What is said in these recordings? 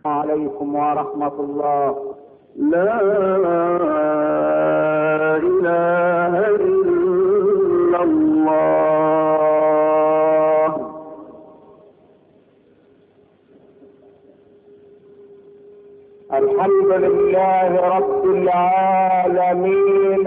عليكم ورحمة الله. لا إله إلا الله. الحمد لله رب العالمين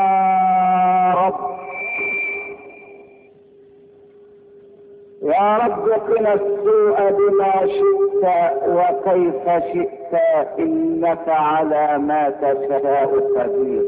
يا رب قنا السوء بما شئت وكيف شئت، إنك على ما تشاء قدير.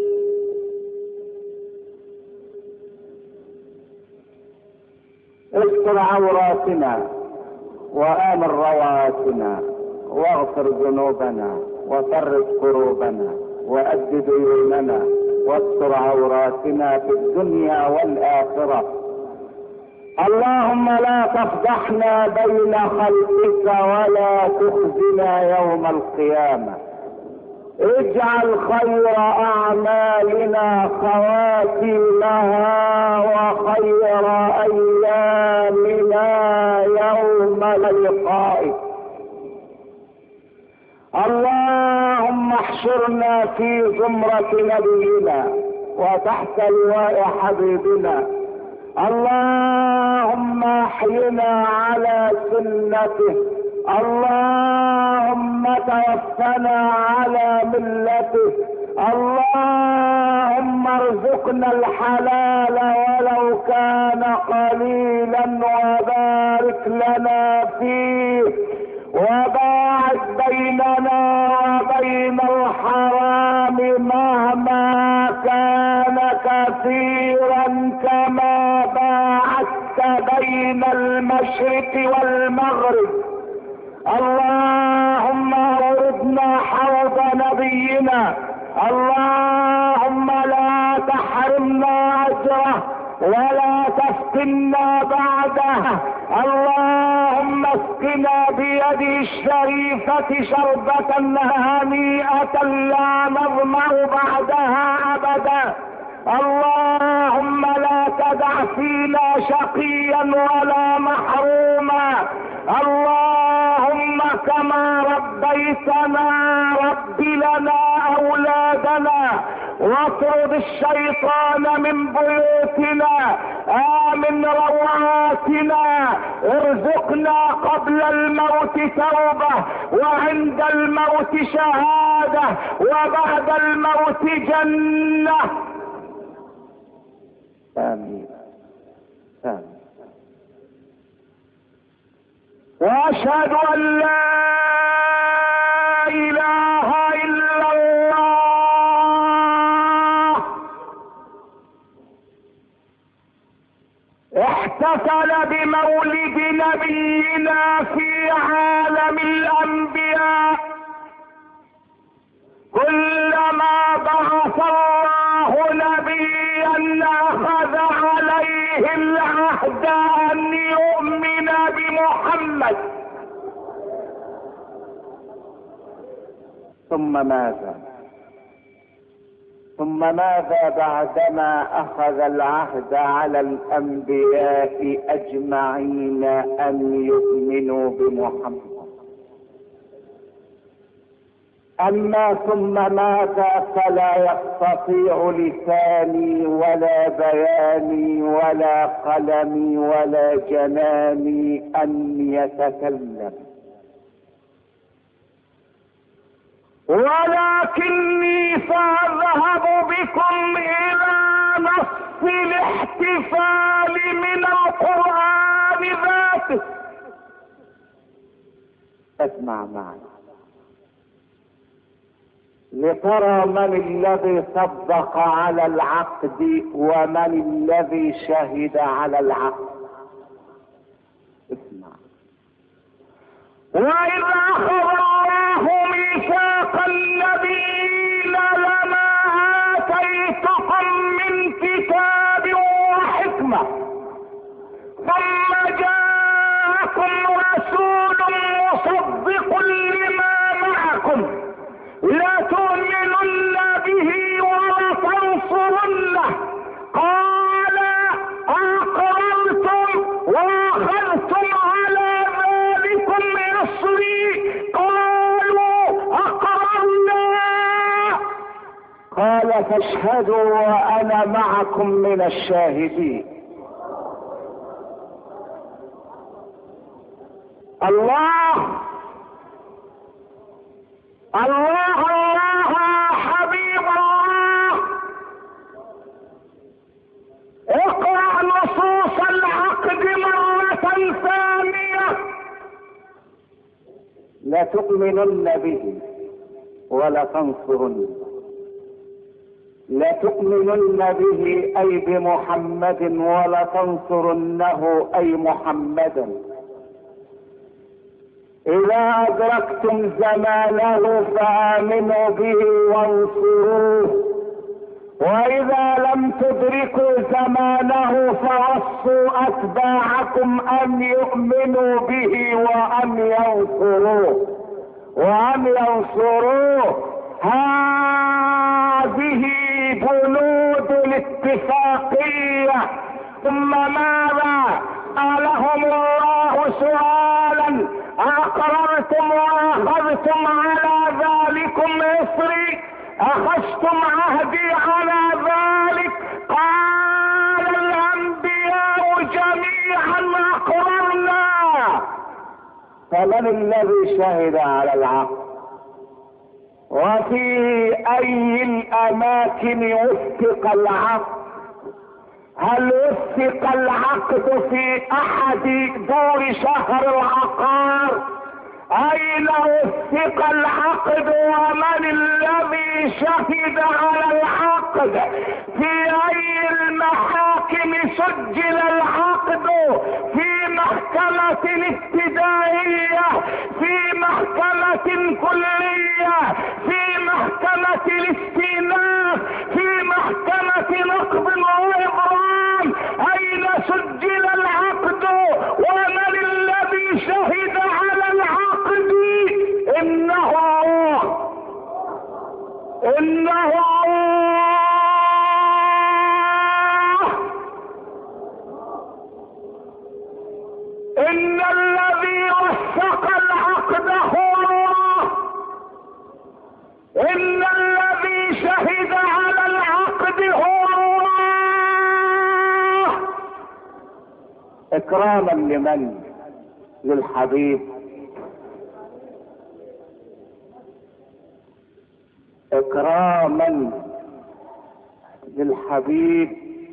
استر عوراتنا وآمن رواتنا واغفر ذنوبنا وفرج كروبنا وأد ديوننا واستر عوراتنا في الدنيا والآخرة. اللهم لا تفضحنا بين خلقك ولا تخزنا يوم القيامة. اجعل خير اعمالنا خواتيمها وخير ايامنا يوم لقائك. اللهم احشرنا في زمرة نبينا وتحت لواء حبيبنا. اللهم احينا على سنته. اللهم توفنا على ملته. اللهم ارزقنا الحلال ولو كان قليلا وبارك لنا فيه، وباعد بيننا وبين الحرام مهما كان كثيرا كما باعدت بين المشرق والمغرب. اللهم اوردنا حوض نبينا. اللهم لا تحرمنا اجره ولا تفتنا بعده. اللهم اسقنا بيده الشريفة شربة هنيئة لا نظمأ بعدها ابدا. اللهم لا تدع فينا شقيا ولا محروما. اللهم كما ربيتنا رب لنا اولادنا، واطرد الشيطان من بيوتنا، امن روعاتنا، ارزقنا قبل الموت توبة وعند الموت شهادة وبعد الموت جنة. آمين آمين. واشهد ان لا اله الا الله. احتفل بمولد نبينا في عالم الانبياء. كلما بعث الله نبيا اخذ عليه العهد ان يؤمن بمحمد. ثم ماذا بعدما اخذ العهد على الانبياء اجمعين ان يؤمنوا بمحمد؟ اما ثم ماذا فلا يستطيع لساني ولا بياني ولا قلمي ولا جناني ان يتكلم، ولكني ساذهب بكم الى نص الاحتفال من القرآن ذاته. اسمع معي لترى من الذي صدق على العقد ومن الذي شهد على العقد. اسمع. وإذ أخذ الله ميثاق النبيين لما آتيتكم من كتاب وحكمة ثم جاءكم رسول مصدق لما معكم لتؤمنن به ولتنصرنه. قال أقررتم وأخذتم على ذلكم إصري قال فاشهدوا وانا معكم من الشاهدين. الله الله الله يا حبيب الله، اقرأ نصوص العقد مرة ثانية. لتؤمنن به ولتنصرن. لتؤمنن به اي بمحمد ولتنصرنه اي محمدا. اذا ادركتم زمانه فامنوا به وانصروه، واذا لم تدركوا زمانه فوصوا اتباعكم ان يؤمنوا به وان ينصروه. هذه بنود الاتفاقية. ثم ماذا قالهم الله سؤالا: أقررتم وأخذتم على ذلكم إصري؟ أخذتم عهدي على ذلك؟ قال الأنبياء جميعا أقررنا. فمن الذي شهد على العقد؟ وفي اي الاماكن وثق العقد؟ هل وثق العقد في احد دور شهر العقار؟ اين وثق العقد؟ ومن الذي شهد على العقد؟ في اي المحاكم سجل العقد؟ في محكمة ابتدائية، في محكمة كلية، في محكمة الاستئناف، في محكمة نقض وإبرام، اين سجل العقد؟ ومن الذي شهد على العقد؟ انه ان الذي وثق العقد هو الله. ان الذي شهد على العقد هو الله. اكراما لمن؟ للحبيب. اكراما للحبيب.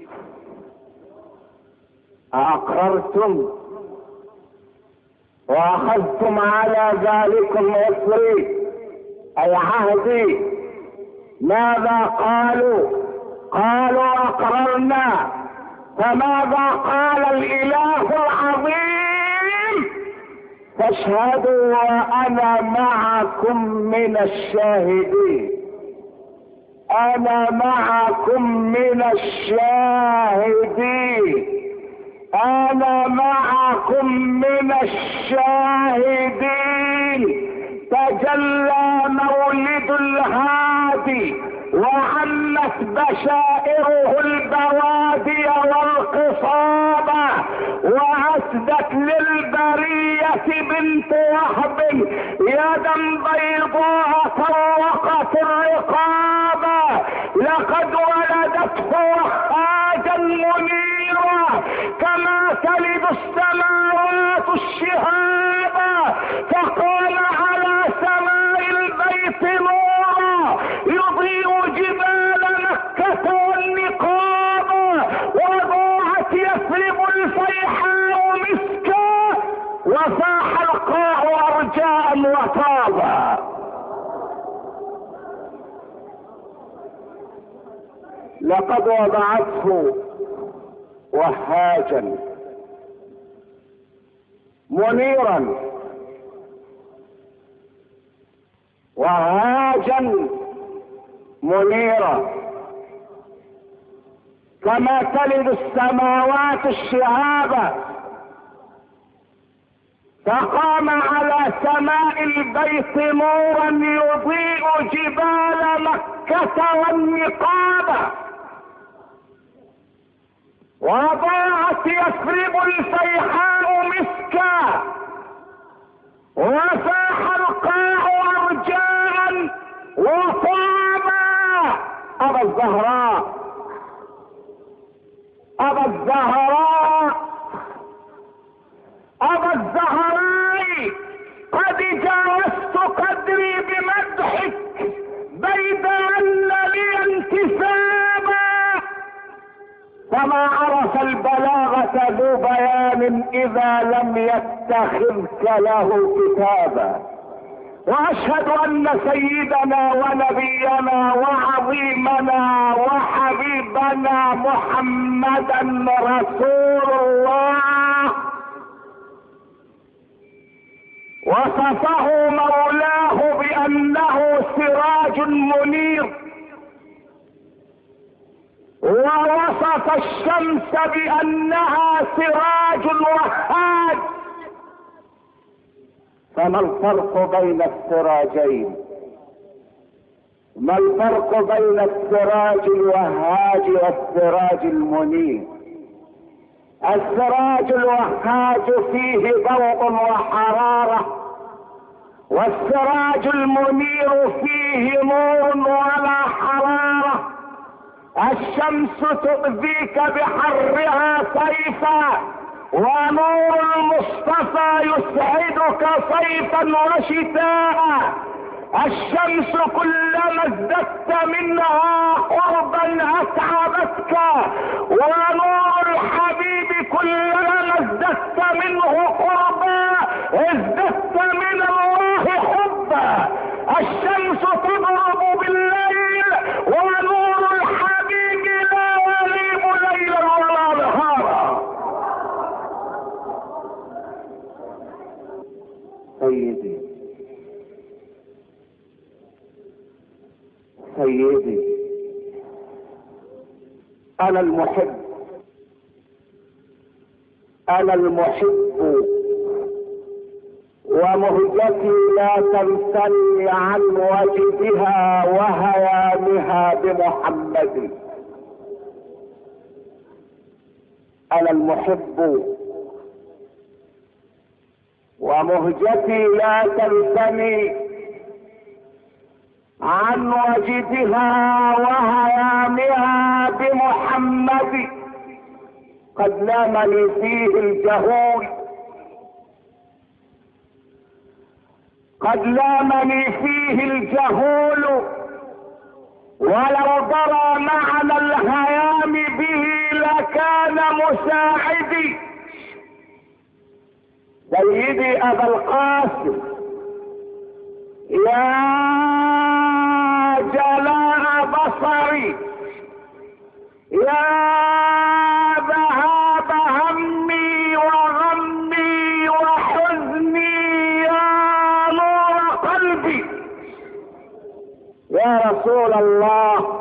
اقررتم واخذتم على ذلكم اصري اي عهدي. ماذا قالوا؟ قالوا اقررنا. فماذا قال الاله العظيم؟ فاشهدوا وانا معكم من الشاهدين. انا معكم من الشاهدين. انا معكم من الشاهدين. تجلى مولد الهادي وعمت بشائره البوادي والقصابة، وأسدت للبرية بنت وهب يدا بيضاء طوقت الرقابة. لقد ولدته وهاجا منيرا كما تلد السماوات الشهابة. فقال على سماء البيت نورا يضيء جبال مكة والنقابة. وضاعت يثرب الفيحاء مسكا وفاح القاع ارجاء وطابا. لقد وضعته وهاجا منيرا. وهاجا منيرا كما تلد السماوات الشهابة. فقام على سماء البيت نورا يضيء جبال مكة والنقابة. وضاعت يثرب الفيحاء مسكا وفاح القاع ارجاء وطابا. ابا الزهراء، ابا الزهراء، ابا الزهراء، قد جاوزت قدري بمدحك بيد ان لي انتسابا، فما عرف البلاغة ذو بيان اذا لم يتخذك له كتابا. واشهد ان سيدنا ونبينا وعظيمنا وحبيبنا محمدا رسول الله، وصفه مولاه بانه سراج منير، ووصف الشمس بانها سراج وهاج. فما الفرق بين السراجين؟ ما الفرق بين السراج الوهاج والسراج المنير؟ السراج الوهاج فيه ضوء وحرارة، والسراج المنير فيه نور ولا حرارة. الشمس تؤذيك بحرها سيفا، ونور المصطفى يسعدك صيفا وشتاء. الشمس كلما ازددت منها قربا اتعبتك، ونور الحبيب كلما ازددت منه قربا ازددت من الله حبا. الشمس تضرب بالليل، ونور الحبيب لا يغيب ليلا ولا نهارا. سيدي سيدي، انا المحب، انا المحب، ومهجتي لا تمتني عن وجدها وهيامها بمحمد. انا المحب، ومهجتي لا تمتني عن وجدها وهيامها بمحمد. قد لامني فيه الجهول، قد لامني فيه الجهول، ولو ضرى معنى الهيام به لكان مساعدي. سيدي ابا القاسم، يا جلاء بصري، يا ذهاب همي وغمي وحزني، يا نور قلبي، يا رسول الله،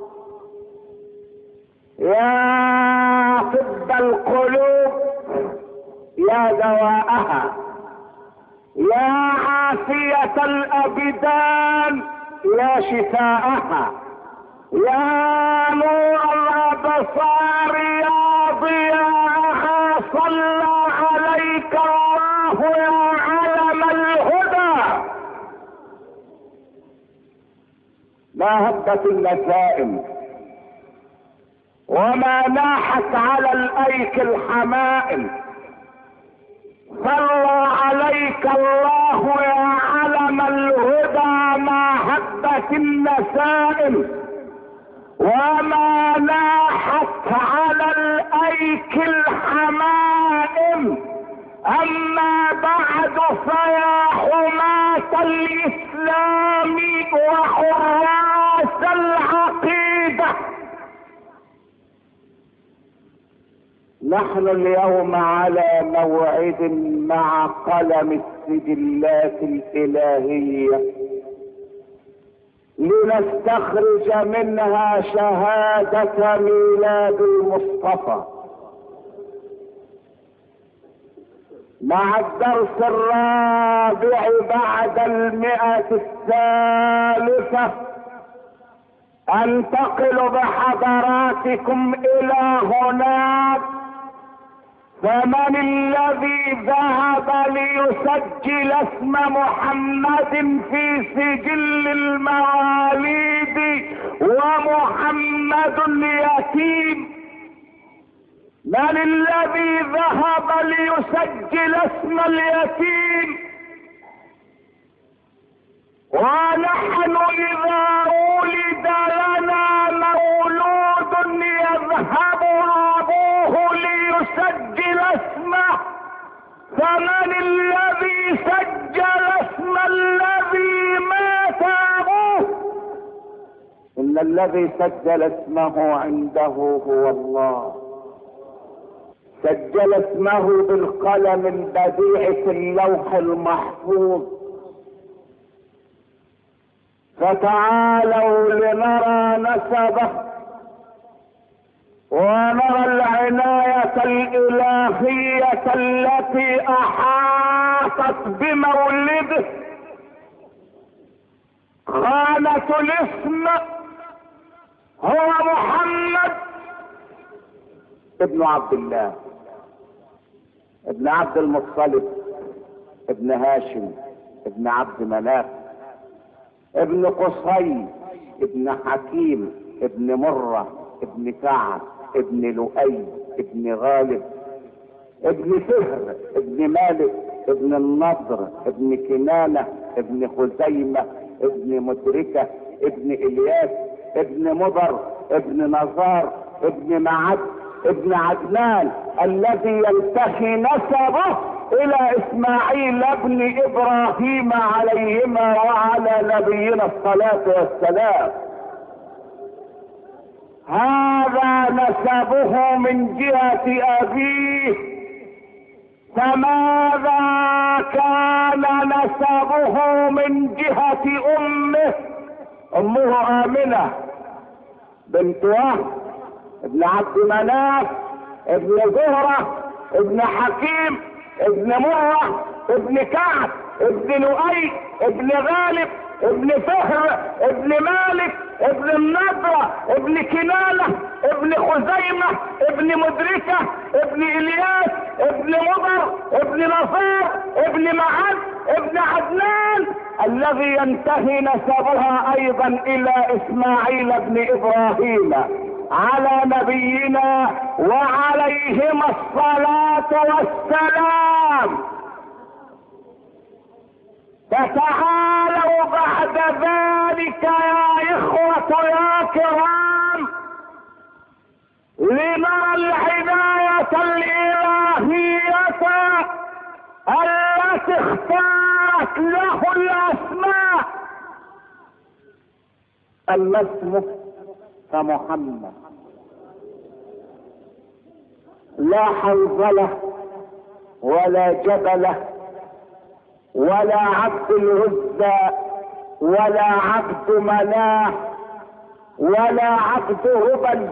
يا طب القلوب، يا دواءها، يا عافية الابدان، يا شفاءها، يا نور الابصار، يا ضياءها. صلى عليك الله يا علم الهدى. ما هبت النسائم وما ناحت على الايك الحمائم. صلى عليك الله يا علم الهدى. ما هبت النسائم وما ناحت على الايك الحمائم. اما بعد فيا حماة الاسلام وحراس العقيدة، نحن اليوم على موعد مع قلم السجلات الالهية لنستخرج منها شهادة ميلاد المصطفى، مع الدرس الرابع بعد 100 انتقل بحضراتكم الى هناك فمن الذي ذهب ليسجل اسم محمد في سجل المواليد ومحمد يتيم؟ من الذي ذهب ليسجل اسم اليتيم؟ ونحن اذا ولد لنا مولود يذهب ابوه ليسجل اسمه، فمن الذي سجل اسم الذي مات ابوه؟ ان الذي سجل اسمه عنده هو الله، سجل اسمه بالقلم البديع في اللوح المحفوظ. فتعالوا لنرى نسبه ونرى العناية الإلهية التي أحاطت بمولده. خانة الاسم هو محمد ابن عبد الله ابن عبد المطلب ابن هاشم ابن عبد مناف ابن قصي ابن حكيم ابن مرة ابن كعب ابن لؤي ابن غالب ابن فهر ابن مالك ابن النضر ابن كنانة ابن خزيمة ابن مدركة ابن الياس ابن مضر ابن نزار ابن معد ابن عدنان الذي ينتهي نسبه الى اسماعيل ابن ابراهيم عليهما وعلى نبينا الصلاة والسلام. هذا نسبه من جهة ابيه. فماذا كان نسبه من جهة امه؟ امه امنة بنت وهب ابن عبد مناف ابن زهرة ابن حكيم ابن مرة ابن كعب ابن لؤي ابن غالب ابن فهر ابن مالك ابن النضرة ابن كنانة ابن خزيمة ابن مدركة ابن الياس ابن مضر ابن نصار ابن معد ابن عدنان الذي ينتهي نسبها ايضا الى اسماعيل ابن ابراهيم على نبينا وعليهما الصلاة والسلام. فتعالوا بعد ذلك يا اخوة يا كرام لنرى العناية الالهية التي اختارت له الاسماء. اما اسمه فمحمد، لا حنظلة ولا جبلة ولا عبد العزى ولا عبد مناه ولا عبد هبل.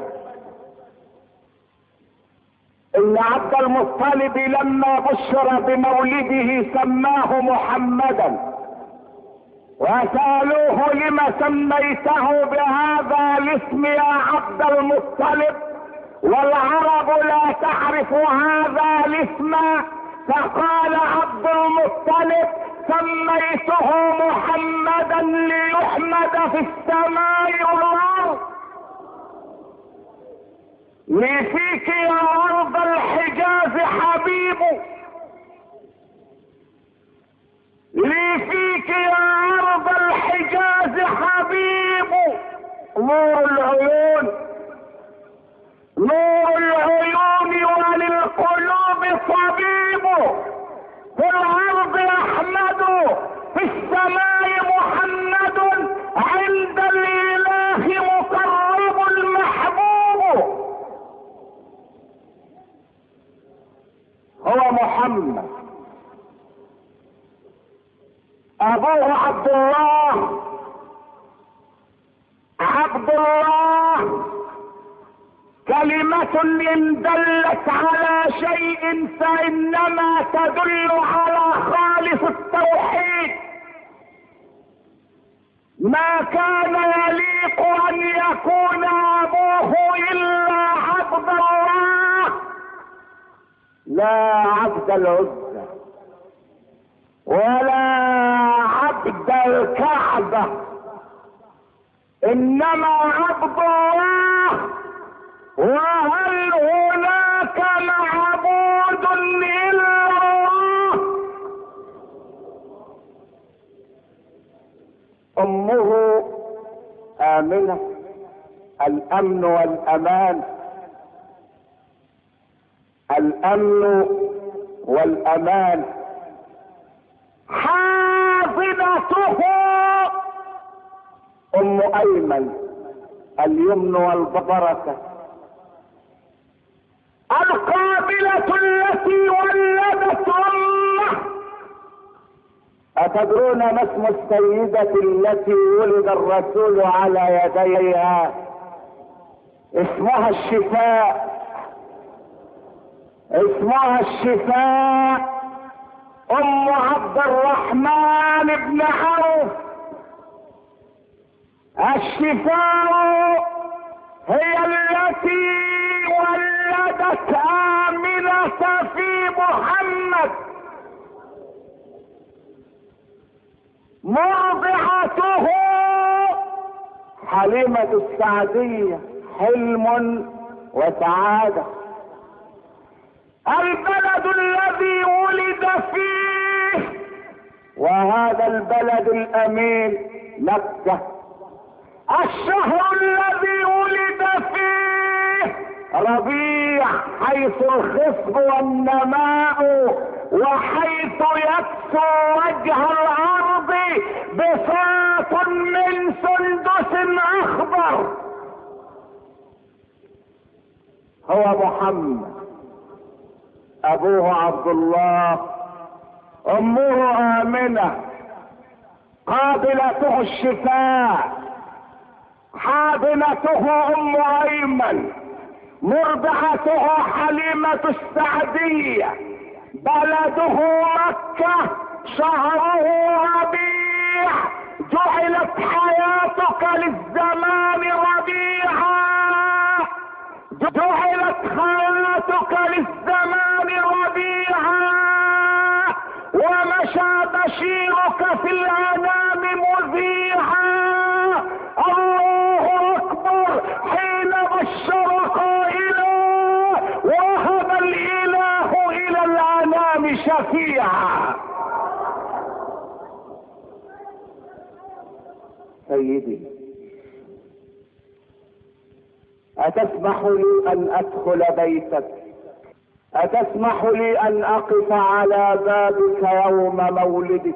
ان عبد المطلب لما بشر بمولده سماه محمدا، وسألوه لما سميته بهذا الاسم يا عبد المطلب والعرب لا تعرف هذا الاسم؟ فقال عبد المطلب سميته محمدا ليحمد في السماء والارض. لي فيك يا ارض الحجاز حبيب، لي فيك يا ارض الحجاز حبيب. نور العيون، نور العيون وللقلوب طبيب. في الارض احمد في السماء محمد عند الاله مقرب المحبوب. هو محمد ابوه عبد الله. عبد الله كلمة ان دلت على شيء فانما تدل على خالص التوحيد. ما كان يليق ان يكون ابوه الا عبد الله، لا عبد العزى ولا عبد الكعبة، انما عبد الله. وهل هناك معبود الا الله؟ امه آمنة، الامن والامان، الامن والامان. حافظته ام ايمن، اليمن والبركة، القابلة التي ولدت امه. اتدرون ما اسم السيدة التي ولد الرسول على يديها؟ اسمها الشفاء، اسمها الشفاء، ام عبد الرحمن بن عوف. الشفاء هي التي ولدت آمنة في محمد. مرضعته حليمة السعدية، حلم وسعادة. البلد الذي ولد فيه، وهذا البلد الامين مكة. الشهر الذي ولد فيه ربيع، حيث الخصب والنماء، وحيث يكسو وجه الارض بساط من سندس اخضر. هو محمد، ابوه عبد الله، امه آمنة، قابلته الشفاء، حاضنته ام ايمن، مرضعته حليمة السعدية، بلده مكة، شهره ربيع. جعلت حياتك للزمان ربيعا، جعلت حياتك للزمان ربيعا، ومشى بشيرك في الانام مذيعا. الله اكبر حين بشر قائلا، وهب الاله الى الانام شفيعا. سيدي، أتسمح لي أن أدخل بيتك؟ أتسمح لي أن أقف على بابك يوم مولدك؟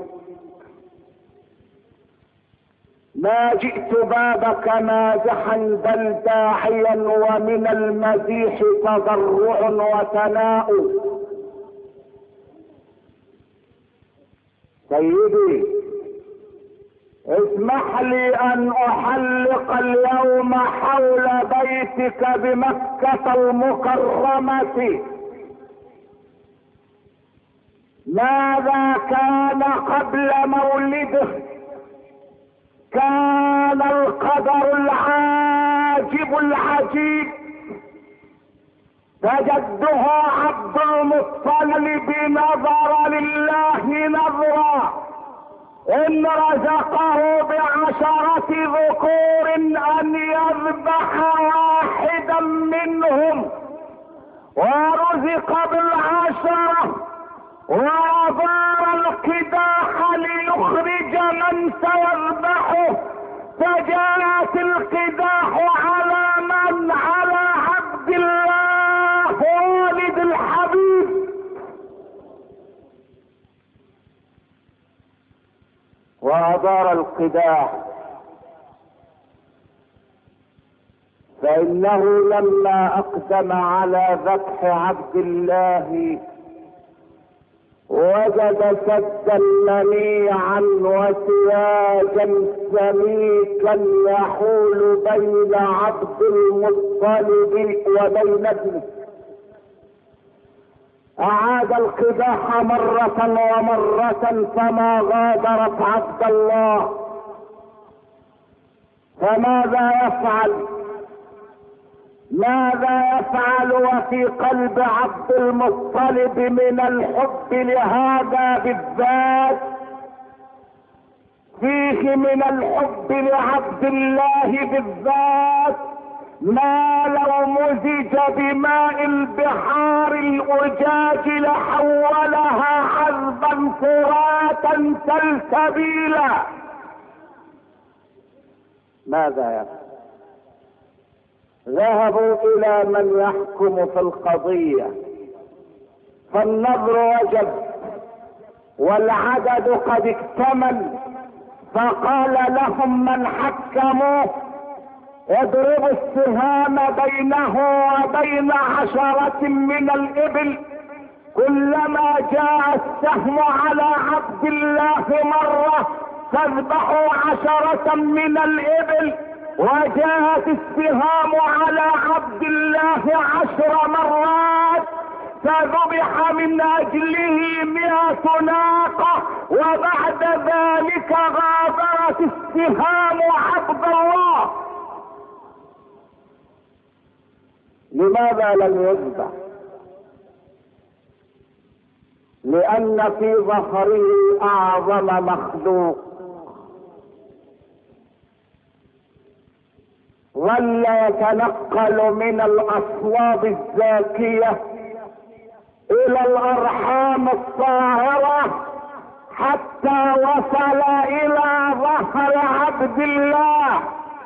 ما جئت بابك مازحا بل داعيا، ومن المزيح تضرع وثناء. سيدي، اسمح لي ان احلق اليوم حول بيتك بمكة المكرمة. ماذا كان قبل مولده؟ كان القدر العاجب العجيب. فجده عبد المطلب نظر لله نظرا، ان رزقه ب10 ذكور ان يذبح واحدا منهم، ورزق ب10، وأظهر القداح ليخرج من سيذبحه. فجاءت القداح على من؟ على عبد الله والد الحبيب. وأدار القداح، فإنه لما أقدم على ذبح عبد الله وجد سدا منيعا وسياجا سميكا يحول بين عبد المطلب وبين ابنه. أعاد القداح مرة ومرة فما غادرت عبد الله. فماذا يفعل؟ ماذا يفعل وفي قلب عبد المطلب من الحب لهذا بالذات؟ فيه من الحب لعبد الله بالذات ما لو مزج بماء البحار الأجاج لحولها عذبا فراتا سلسبيلا. ماذا يفعل؟ ذهبوا الى من يحكم في القضية، فالنظر وجب والعدد قد اكتمل، فقال لهم من حكموه اضربوا السهام بينه وبين 10 من الابل، كلما جاء السهم على عبد الله مرة فاذبحوا 10 من الابل، وجاءت السهام على عبد الله 10 مرات فذبح من اجله 100 ناقة، وبعد ذلك غادرت السهام عبد الله. لماذا لم يذبح؟ لان في ظهره اعظم مخلوق ظل يتنقل من الاصواب الزاكية الى الارحام الطاهرة حتى وصل الى ظهر عبد الله.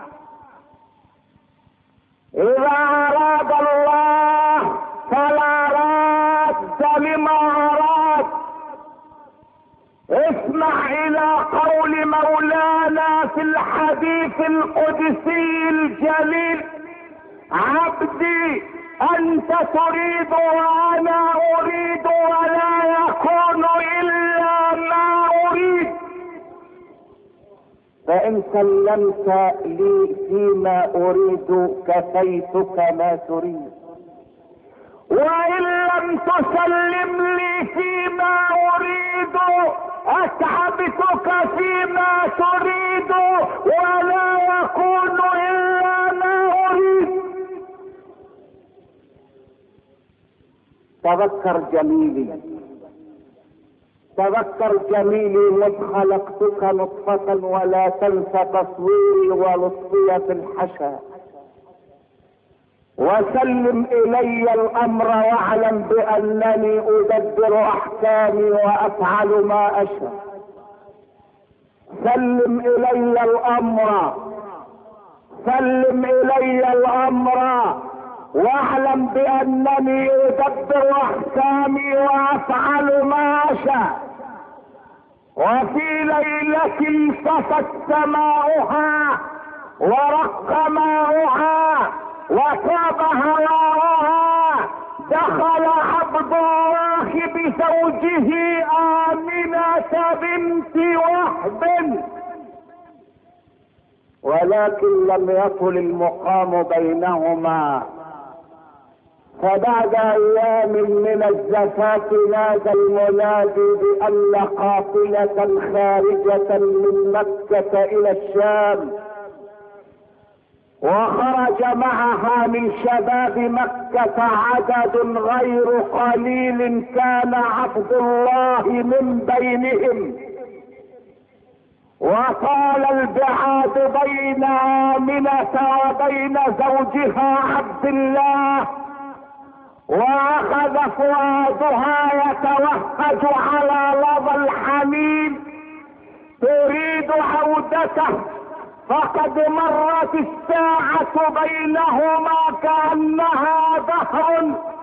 اذا اراد الله فلا راد لما اراد. اسمع الى قول مولانا في الحديث القدسي الجليل: عبدي انت تريد وانا اريد ولا يكون الا ما اريد، فان سلمت لي فيما اريد كفيتك ما تريد، وان لم تسلم لي فيما اريد اتعبتك فيما تريد ولا يكون الا ما اريد. تذكر جميلي، تذكر جميلي إذ خلقتك نطفة، ولا تنس تصويري ولطفي في الحشا، وسلم الي الامر واعلم بانني ادبر احكامي وافعل ما اشاء. سلم الي الامر، سلم الي الامر واعلم بانني ادبر احكامي وافعل ما اشاء. وفي ليلة انصفت سماؤها ورق ماؤها وطاب هواؤها دخل عبد الله بزوجه آمنة بنت وهب، ولكن لم يطل المقام بينهما، فبعد ايام من الزفاف نادى المنادي بان قافلة خارجة من مكة الى الشام، وخرج معها من شباب مكة عدد غير قليل، كان عبد الله من بينهم. وطال البعاد بين آمنة وبين زوجها عبد الله، واخذ فؤادها يتوهج على لظى الحنين تريد عودته، فقد مرت الساعة بينهما كأنها دهر،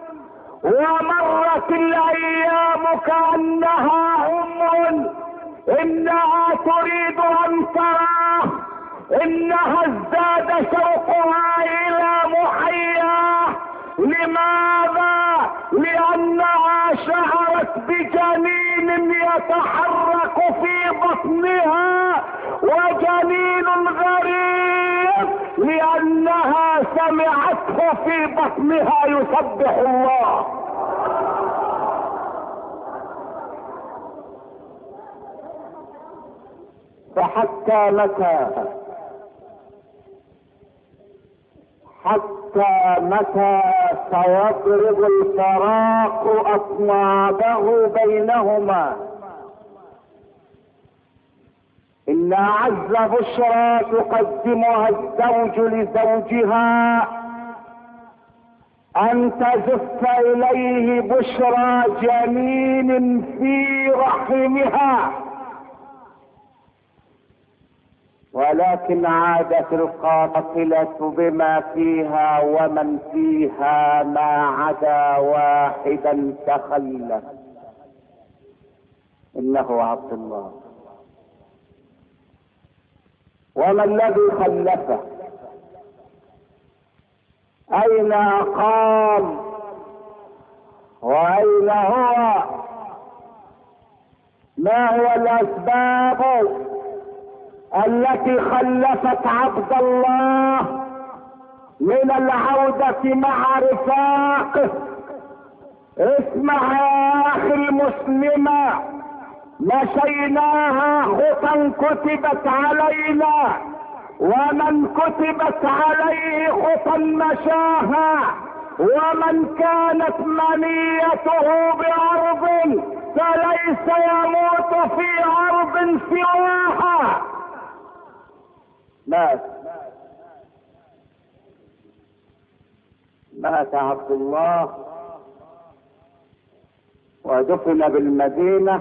ومرت الايام كأنها عمر. انها تريد ان تراه، انها ازداد شوقها الى محياه. لماذا؟ لانها شعرت بجنين يتحرك في بطنها، وجنين غريب لانها سمعته في بطنها يسبح الله. فحتى متى؟ حتى متى سيضرب الفراق أصنابه بينهما؟ إن أعز بشرى تقدمها الزوج لزوجها أن تزف إليه بشرى جنين في رحمها، ولكن عادت القافلة بما فيها ومن فيها ما عدا واحدا تخلف، إنه عبد الله. وما الذي خلفه؟ أين أقام وأين هو؟ ما هو الأسباب التي خلفت عبد الله من العودة مع رفاقه؟ اسمع يا أخي المسلمة، مشيناها خطا كتبت علينا، ومن كتبت عليه خطا مشاها، ومن كانت منيته بأرض فليس يموت في أرض سواها. مات عبد الله ودفن بالمدينة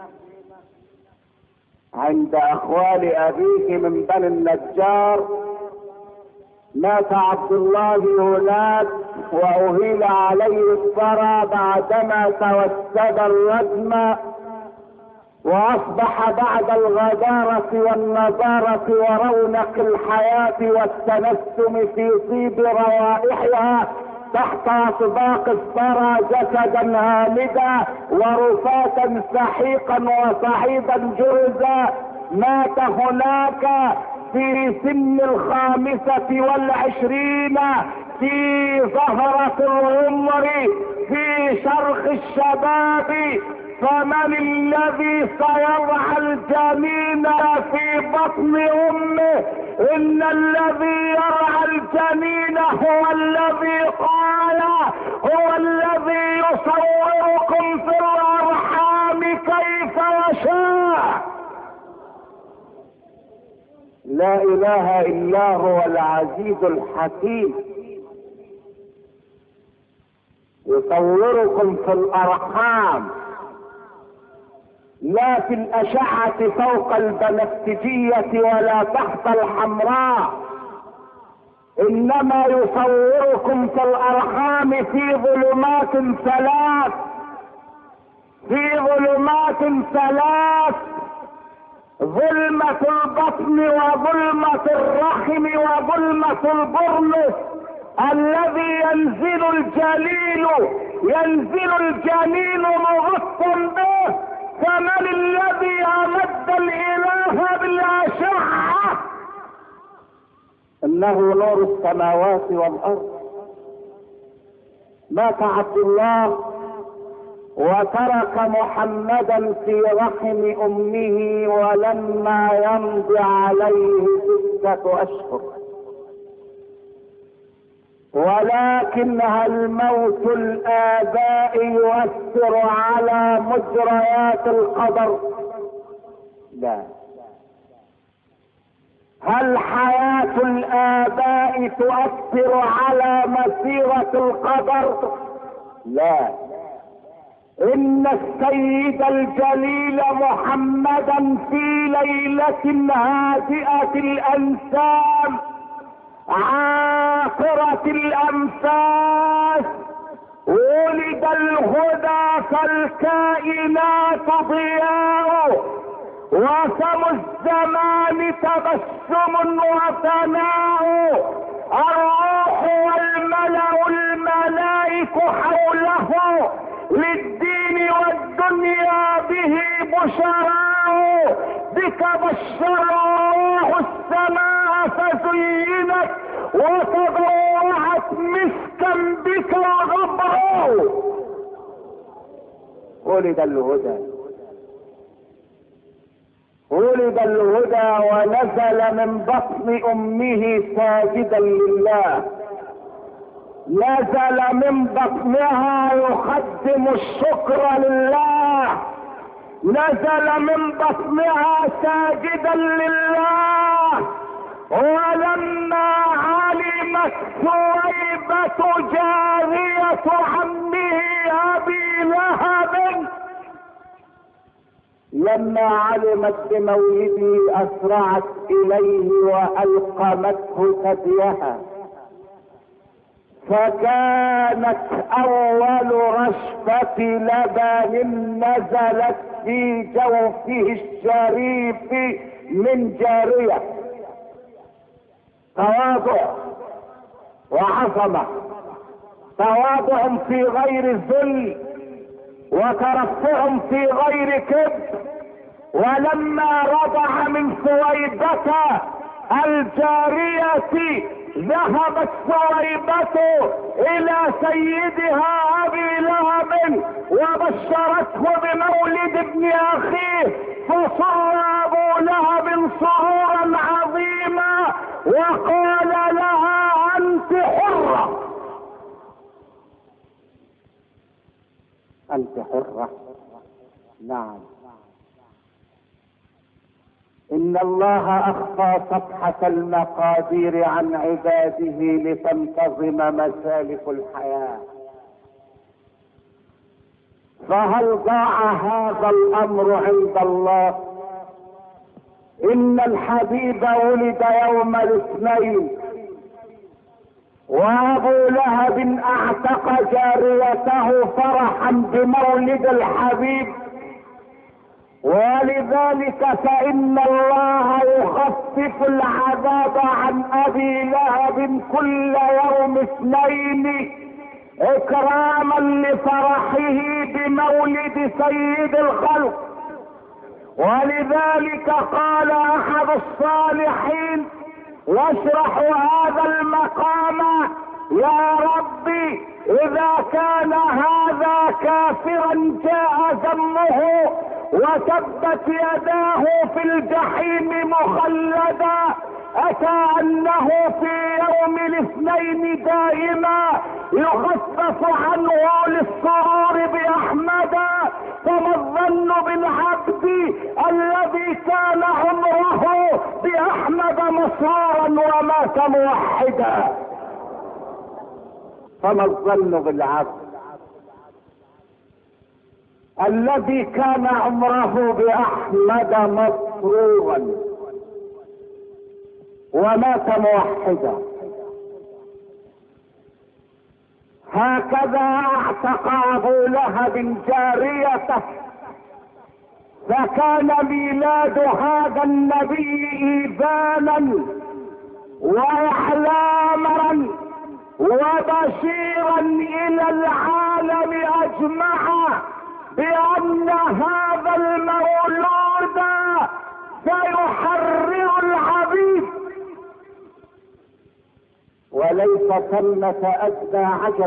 عند أخوال أبيه من بني النجار. مات عبد الله هناك وأهيل عليه الثرى بعدما توسد الرجم، وأصبح بعد الغدارة والنضارة ورونق الحياة والتنسم في طيب روائحها تحت أطباق الثرى جسدا هامدا ورفاتا سحيقا وصعيدا جرزا. مات هناك في سن 25 في ظهرة العمر في شرخ الشباب. فمن الذي سيضع الجنين في بطن امه؟ ان الذي يرعى الجنين هو الذي قال هو الذي يصوركم في الارحام كيف يشاء. لا اله الا هو العزيز الحكيم، يصوركم في الارحام لا في الاشعة فوق البنفسجية ولا تحت الحمراء، انما يصوركم في الارحام في ظلمات ثلاث، في ظلمات ثلاث: ظلمة البطن وظلمة الرحم وظلمة البرنس. الذي ينزل الجنين مغطى به. فمن الذي أمد الإله بالأشعة؟ إنه نور السماوات والأرض. مات عبد الله وترك محمدا في رحم أمه ولما يمضي عليه 6 أشهر. ولكن هل موت الآباء يؤثر على مجريات القدر؟ لا. هل حياة الآباء تؤثر على مسيرة القدر؟ لا. إن السيد الجليل محمدا في ليلة هادئة الأنسام عاقرة الأنفاس ولد الهدى فالكائنات ضياء وسم الزمان تبسم وثناء. الروح والملأ الملائك حوله للدين والدنيا به بشراء. بك بشر الله السماء فزينت وتضوعت مسكا بك غبره. ولد الهدى ونزل من بطن امه ساجدا لله نزل من بطنها يقدم الشكر لله، نزل من بطنها ساجدا لله. ولما علمت ثويبة جارية عمه ابي لهب، لما علمت بمولده اسرعت اليه والقمته ثديها، فكانت اول رشفة لبن نزلت في جوفه الشريف من جارية. تواضع وعظمة، تواضع في غير ذل، وترفع في غير كبر. ولما رضع من ثويبة الجارية ذهبت ثويبة الى سيدها ابي لهب وبشرته بمولد ابن اخيه، فصر ابو لهب سرورا عظيما وقال لها انت حرة، انت حرة. نعم، ان الله اخفى صفحة المقادير عن عباده لتنتظم مسالك الحياة. فهل ضاع هذا الامر عند الله؟ ان الحبيب ولد يوم الاثنين، وابو لهب اعتق جاريته فرحا بمولد الحبيب. ولذلك فإن الله يخفف العذاب عن أبي لهب كل يوم اثنين إكراما لفرحه بمولد سيد الخلق. ولذلك قال أحد الصالحين واشرح هذا المقام: يا ربي إذا كان هذا كافرا جاء ذمه وتبت يداه في الجحيم مخلدا، أتى أنه في يوم الاثنين دائما يخفف عنه للسرور بأحمدا. فما الظن بالعبد الذي كان عمره بأحمد مسرورا ومات موحدا؟ فما الظن بالعبد الذي كان عمره بأحمد مسرورا ومات موحدا؟ هكذا اعتق ابو لهب جاريته، فكان ميلاد هذا النبي ايذانا واعلاما وبشيرا الى العالم اجمع بان هذا المولود سيحرر العبيد. وليس ثمة ادنى عجب،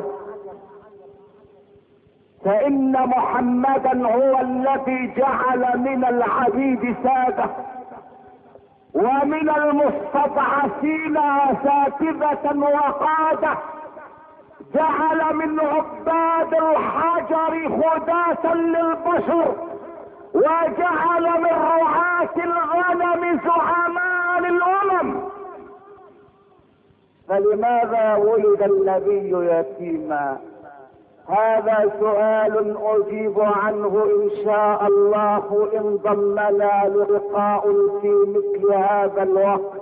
فان محمدا هو الذي جعل من العبيد سادة ومن المستضعفين اساتذة وقادة، جعل من عباد الحجر خداة للبشر، وجعل من رعاة الغنم زعماء للامم. فلماذا ولد النبي يتيما؟ هذا سؤال اجيب عنه ان شاء الله ان ضمنا لقاء في مثل هذا الوقت.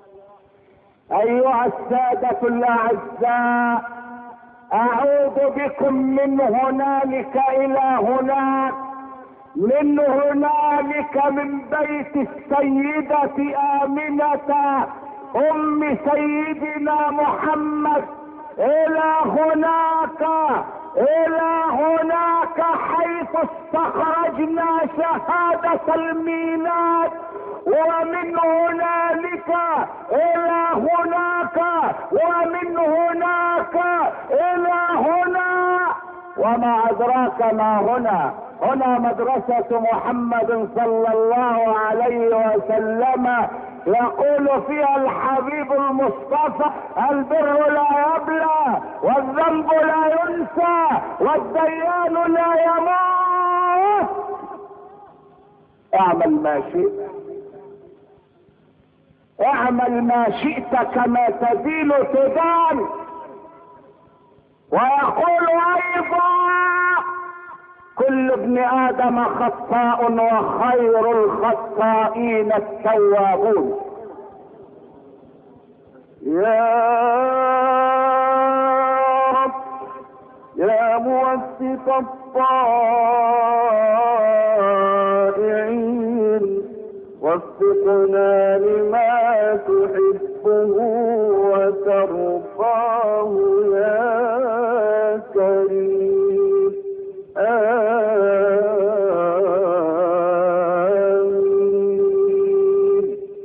ايها السادة الاعزاء، اعود بكم من هنالك الى هناك، من هنالك من بيت السيدة آمنة ام سيدنا محمد الى هناك حيث استخرجنا شهادة الميلاد، ومن هنالك الى هناك، ومن هناك الى هنا، وما ادراك ما هنا. هنا مدرسة محمد صلى الله عليه وسلم، يقول فيها الحبيب المصطفى: البر لا يبلى، والذنب لا ينسى، والديان لا يموت. اعمل ما شئت، اعمل ما شئت كما تدين تدان. ويقول ايضا: كل ابن ادم خطاء وخير الخطائين التوابون. يا رب يا موفق الطائعين، وفقنا لما تحبه وترضاه يا كريم. آمين.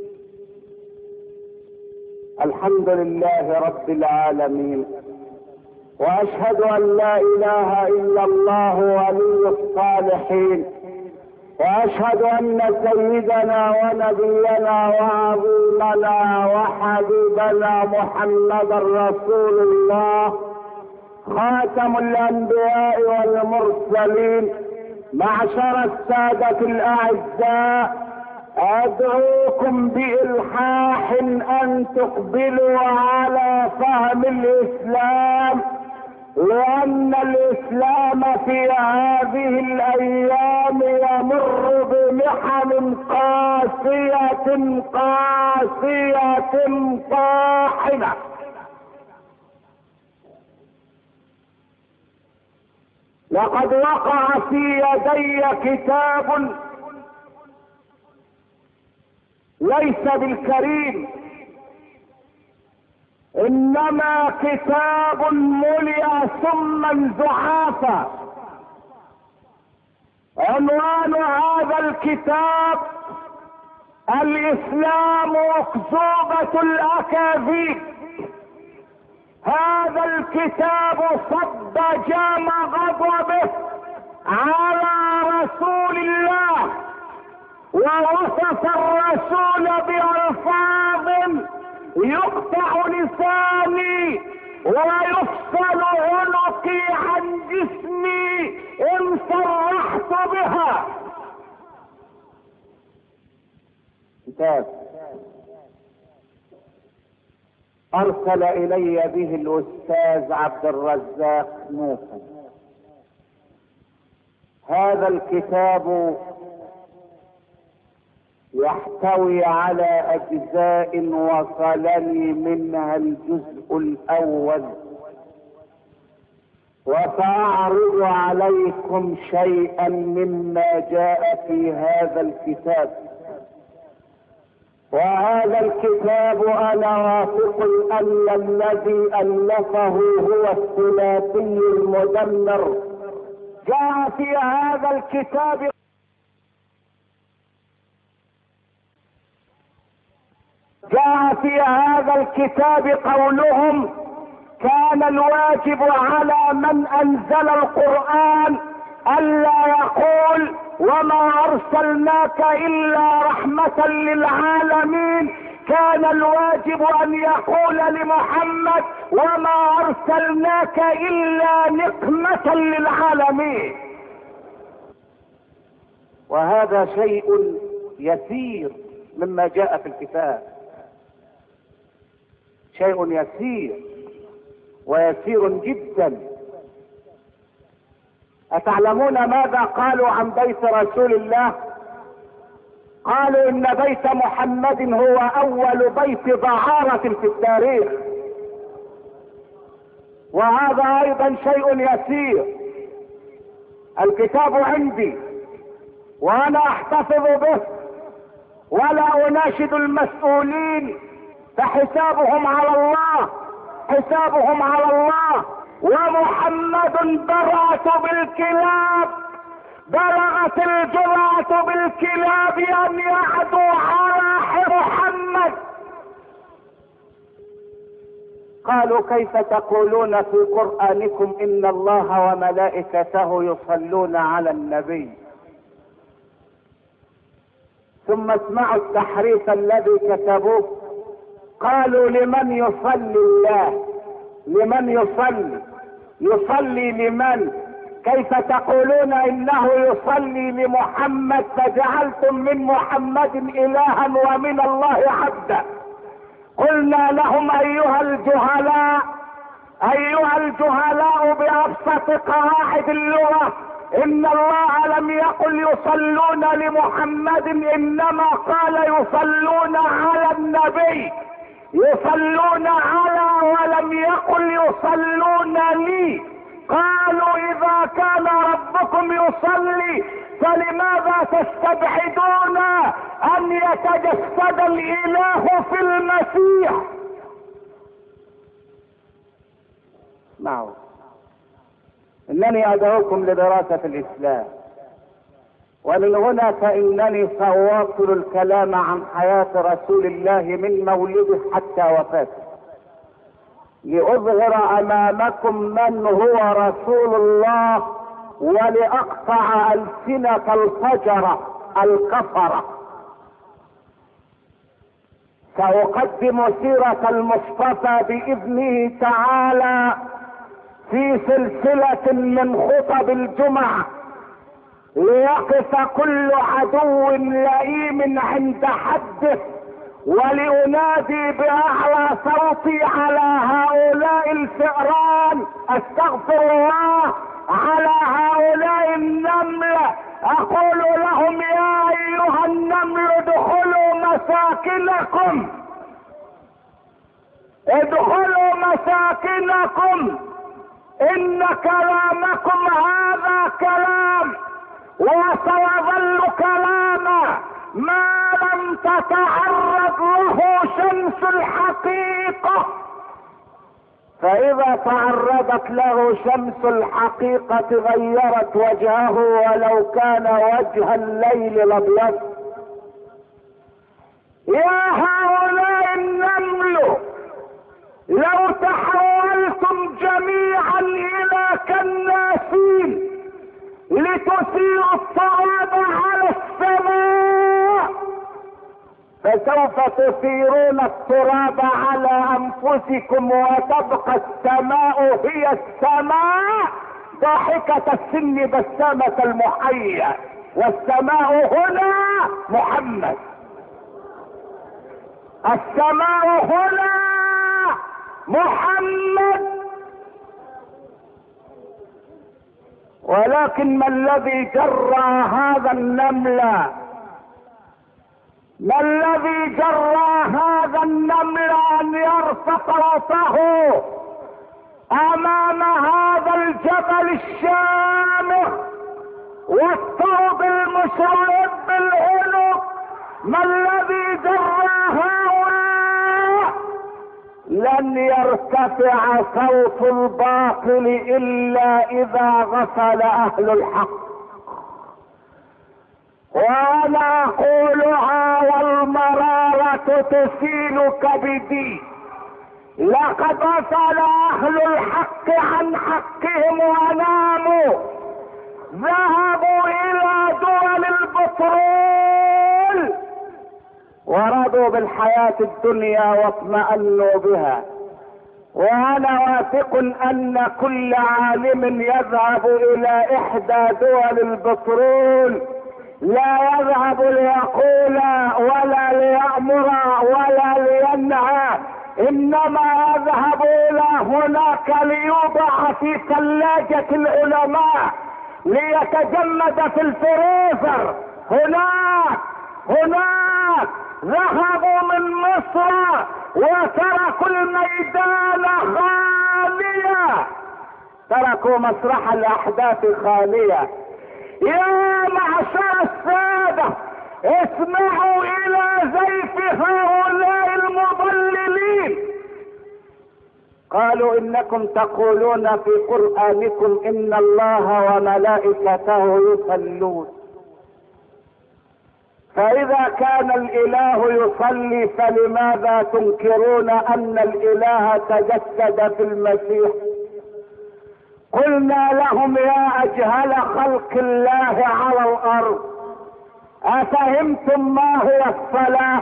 الحمد لله رب العالمين، واشهد ان لا اله الا الله ولي الصالحين، واشهد ان سيدنا ونبينا وعظيمنا وحبيبنا محمدا رسول الله، خاتم الانبياء والمرسلين. معشر السادة الاعزاء، ادعوكم بالحاح ان تقبلوا على فهم الاسلام، لان الاسلام في هذه الايام يمر بمحن قاسية قاسية طاحنة. لقد وقع في يدي كتاب ليس بالكريم، انما كتاب ملئ سما زعافا. عنوان هذا الكتاب: الاسلام اكذوبة الاكاذيب. هذا الكتاب صب جام غضبه على رسول الله، ووصف الرسول بألفاظ يقطع لساني ويفصل عنقي عن جسمي ان صرحت بها. كتاب ارسل الي به الاستاذ عبد الرزاق موسى. هذا الكتاب يحتوي على اجزاء وصلني منها الجزء الاول، وساعرض عليكم شيئا مما جاء في هذا الكتاب. وهذا الكتاب انا واثق ان الذي الفه هو الثلاثي المدمر. جاء في هذا الكتاب قولهم: كان الواجب على من انزل القرآن الا يقول وما ارسلناك الا رحمة للعالمين، كان الواجب ان يقول لمحمد وما ارسلناك الا نقمة للعالمين. وهذا شيء يسير مما جاء في الكتاب، شيء يسير ويسير جدا. أتعلمون ماذا قالوا عن بيت رسول الله؟ قالوا إن بيت محمد هو أول بيت دعارة في التاريخ. وهذا أيضا شيء يسير. الكتاب عندي وأنا أحتفظ به، ولا أناشد المسؤولين، فحسابهم على الله، حسابهم على الله. ومحمد برأت بالكلاب، بلغت الجرأة بالكلاب ان يعدوا على محمد. قالوا كيف تقولون في قرآنكم إن الله وملائكته يصلون على النبي؟ ثم اسمعوا التحريف الذي كتبوه. قالوا لمن يصلي الله؟ لمن يصلي لمن؟ كيف تقولون انه يصلي لمحمد فجعلتم من محمد الها ومن الله عبدا؟ قلنا لهم ايها الجهلاء بابسط قواعد اللغة، ان الله لم يقل يصلون لمحمد، انما قال يصلون على النبي، يصلون على، ولم يقل يصلون لي. قالوا اذا كان ربكم يصلي فلماذا تستبعدون ان يتجسد الاله في المسيح؟ معه انني ادعوكم لدراسة الاسلام، ومن هنا فانني ساواصل الكلام عن حياة رسول الله من مولده حتى وفاته، لأظهر أمامكم من هو رسول الله، ولأقطع ألسنة الفجرة الكفرة. سأقدم سيرة المصطفى بإذنه تعالى في سلسلة من خطب الجمعة، ليقف كل عدو لئيم عند حده، ولأنادي بأعلى صوتي على هؤلاء الفئران، استغفر الله، على هؤلاء النمل. أقول لهم يا أيها النمل ادخلوا مساكنكم، ادخلوا مساكنكم، إن كلامكم هذا كلام وسيظل كلاما ما لم تتعرض له شمس الحقيقة. فإذا تعرضت له شمس الحقيقة غيرت وجهه ولو كان وجه الليل الأبيض. يا هؤلاء النمل، لو تحولتم جميعا إلى كناسين لتثيروا التراب على السماء، فسوف تثيرون التراب على انفسكم، وتبقى السماء هي السماء ضاحكة السن بسامة المحيا، والسماء هنا محمد، السماء هنا محمد. ولكن ما الذي جرى هذا النمل؟ ما الذي جرى هذا النمل ان يرفق صوته امام هذا الجبل الشامخ والصوت المشرب بالعنق؟ ما الذي جرى هؤلاء؟ لن يرتفع صوت الباطل الا اذا غفل اهل الحق. وانا اقولها والمرارة تسيل كبدي، لقد غفل اهل الحق عن حقهم وناموا، ذهبوا الى دول البترول ورضوا بالحياة الدنيا واطمأنوا بها. وانا واثق ان كل عالم يذهب الى احدى دول البترول لا يذهب ليقول ولا ليأمر ولا لينهى، انما يذهب الى هناك ليوضع في ثلاجة العلماء ليتجمد في الفريزر. هناك ذهبوا من مصر وتركوا الميدان خاليا، تركوا مسرح الاحداث خاليا. يا معشر السادة، اسمعوا الى زيف هؤلاء المضللين. قالوا انكم تقولون في قرآنكم ان الله وملائكته يصلون، فاذا كان الاله يصلي فلماذا تنكرون ان الاله تجسد في المسيح؟ قلنا لهم يا اجهل خلق الله على الارض، افهمتم ما هو الصلاة؟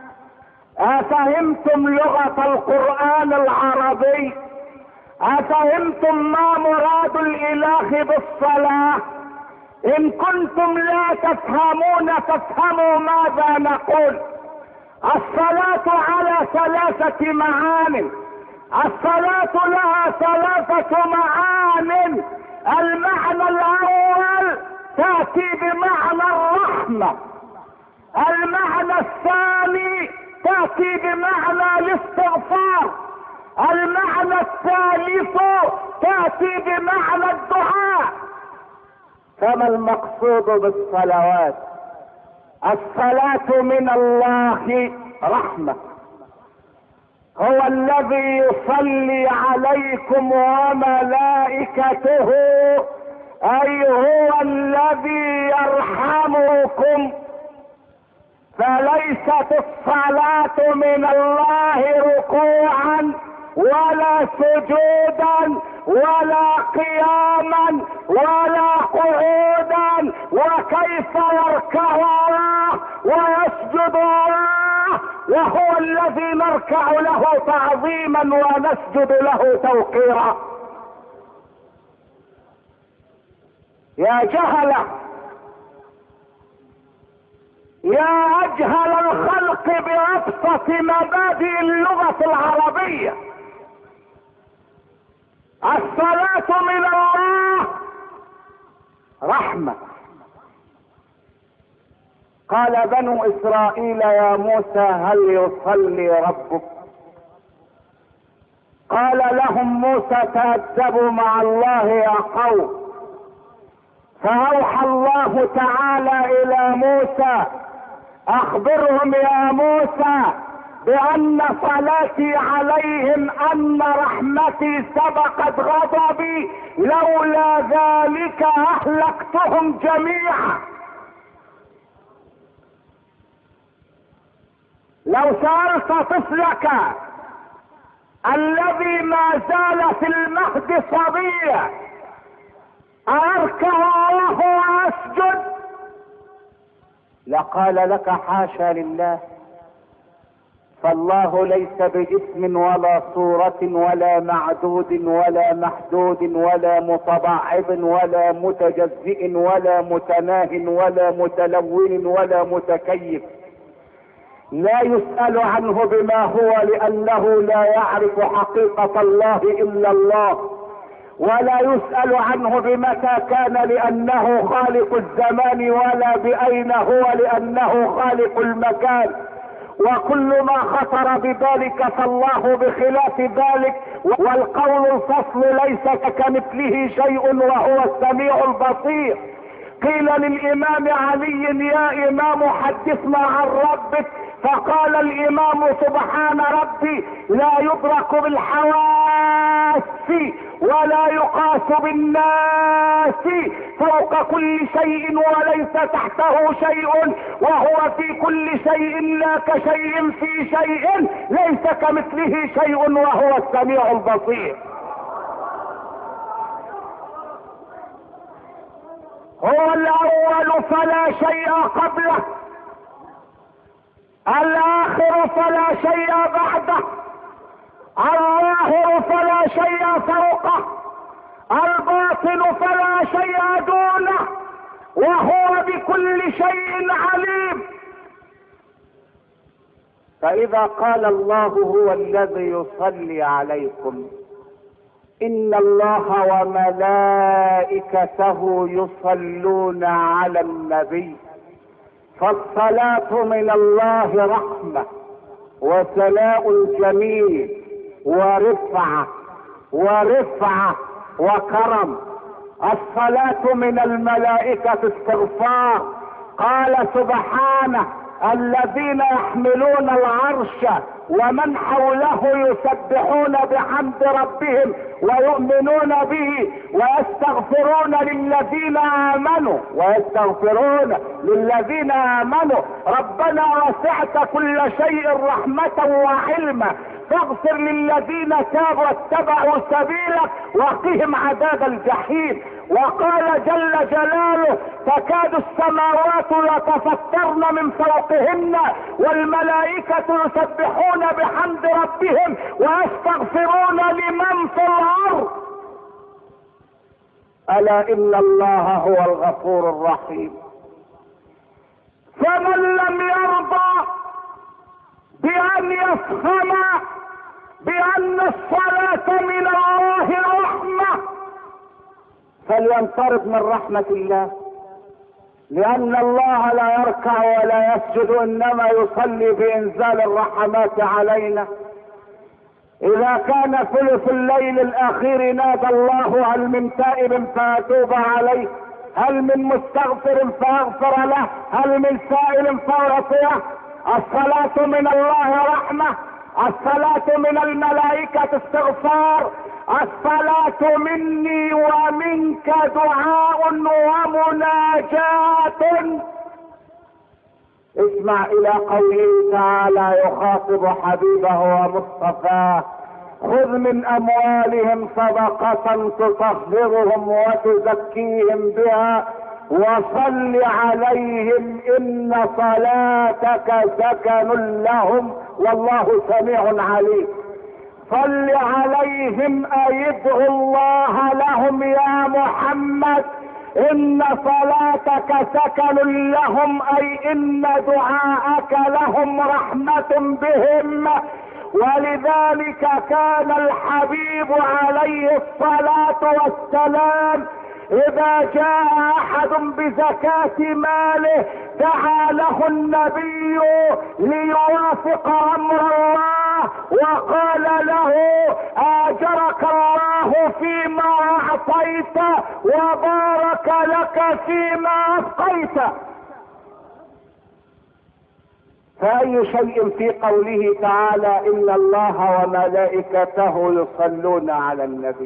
افهمتم لغة القرآن العربي؟ افهمتم ما مراد الاله بالصلاة؟ ان كنتم لا تفهمون فافهموا ماذا نقول. الصلاة على 3 معان. الصلاة لها 3 معان. المعنى الاول تأتي بمعنى الرحمة، المعنى الثاني تأتي بمعنى الاستغفار، المعنى الثالث تأتي بمعنى الدعاء. فما المقصود بالصلوات؟ الصلاة من الله رحمة، هو الذي يصلي عليكم وملائكته، اي هو الذي يرحمكم. فليست الصلاة من الله ركوعا ولا سجودا ولا قياما ولا قعودا، وكيف يركع الله ويسجد الله وهو الذي نركع له تعظيما ونسجد له توقيرا. يا جهلة، يا اجهل الخلق بابسط مبادئ اللغة العربية، الصلاة من الله رحمة. قال بنو اسرائيل يا موسى هل يصلي ربك؟ قال لهم موسى تأدبوا مع الله يا قوم. فأوحى الله تعالى الى موسى اخبرهم يا موسى بان صلاتي عليهم ان رحمتي سبقت غضبي، لولا ذلك اهلكتهم جميعا. لو سألت طفلك الذي ما زال في المهد صبيا أركع وهو أسجد، لقال لك حاشا لله، فالله ليس بجسم ولا صورة ولا معدود ولا محدود ولا متضعف ولا متجزئ ولا متناه ولا متلون ولا متكيف. لا يسأل عنه بما هو لأنه لا يعرف حقيقة الله إلا الله، ولا يسأل عنه بمتى كان لأنه خالق الزمان، ولا بأين هو لأنه خالق المكان. وكل ما خطر بذلك فالله بخلاف ذلك، والقول الفصل ليس كمثله شيء وهو السميع البصير. قيل للإمام علي يا إمام حدثنا عن ربك، فقال الإمام سبحان ربي لا يدرك بالحواس ولا يقاس بالناس، فوق كل شيء وليس تحته شيء، وهو في كل شيء لا كشيء في شيء، ليس كمثله شيء وهو السميع البصير. هو الأول فلا شيء قبله، الآخر فلا شيء بعده، الظاهر فلا شيء فوقه، الباطن فلا شيء دونه، وهو بكل شيء عليم. فإذا قال الله هو الذي يصلي عليكم، إن الله وملائكته يصلون على النبي، فالصلاة من الله رحمة وثناء جميل ورفعة وكرم. الصلاة من الملائكة استغفار. قال سبحانه الذين يحملون العرش ومن حوله يسبحون بحمد ربهم ويؤمنون به ويستغفرون للذين آمنوا ربنا وسعت كل شيء رحمة وعلما فاغفر للذين تابوا واتبعوا سبيلك وقهم عذاب الجحيم. وقال جل جلاله تكاد السماوات يتفطرن من فوقهن والملائكة يسبحون بحمد ربهم ويستغفرون لمن في الارض الا ان الله هو الغفور الرحيم. فمن لم يرضى بان يفهم بان الصلاة من الله رحمة فلينطرد من رحمة الله، لان الله لا يركع ولا يسجد انما يصلي بانزال الرحمات علينا. اذا كان ثلث الليل الاخير نادى الله هل من تائب فاتوب عليه، هل من مستغفر فاغفر له، هل من سائل فاعطيه. الصلاة من الله رحمة، الصلاة من الملائكة استغفار، الصلاة مني ومنك دعاء ومناجاة. اسمع الى قوله تعالى يخاطب حبيبه ومصطفاه خذ من اموالهم صدقة تطهرهم وتزكيهم بها وصل عليهم ان صلاتك سكن لهم والله سميع عليم. صل عليهم اي ادعو الله لهم يا محمد ان صلاتك سكن لهم اي ان دعاءك لهم رحمة بهم. ولذلك كان الحبيب عليه الصلاة والسلام اذا جاء احد بزكاة ماله دعا له النبي ليوافق امر الله وقال له اجرك الله فيما اعطيت وبارك لك فيما ابقيت. فاي شيء في قوله تعالى ان الله وملائكته يصلون على النبي،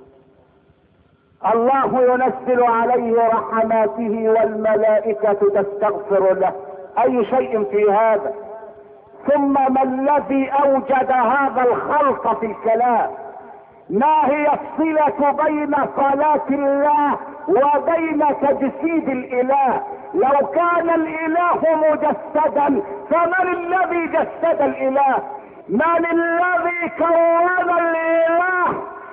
الله ينزل عليه رحماته والملائكة تستغفر له، اي شيء في هذا؟ ثم ما الذي اوجد هذا الخلط في الكلام؟ ما هي الصلة بين صلاة الله وبين تجسيد الاله؟ لو كان الاله مجسدا فمن الذي جسد الاله؟ من الذي كون الاله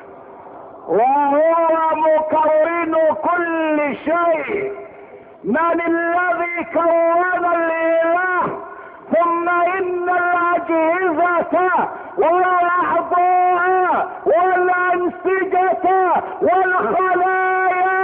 وهو مكون كل شيء؟ من الذي كون الاله؟ ثم ان الاجهزة والاعضاء والانسجة والخلايا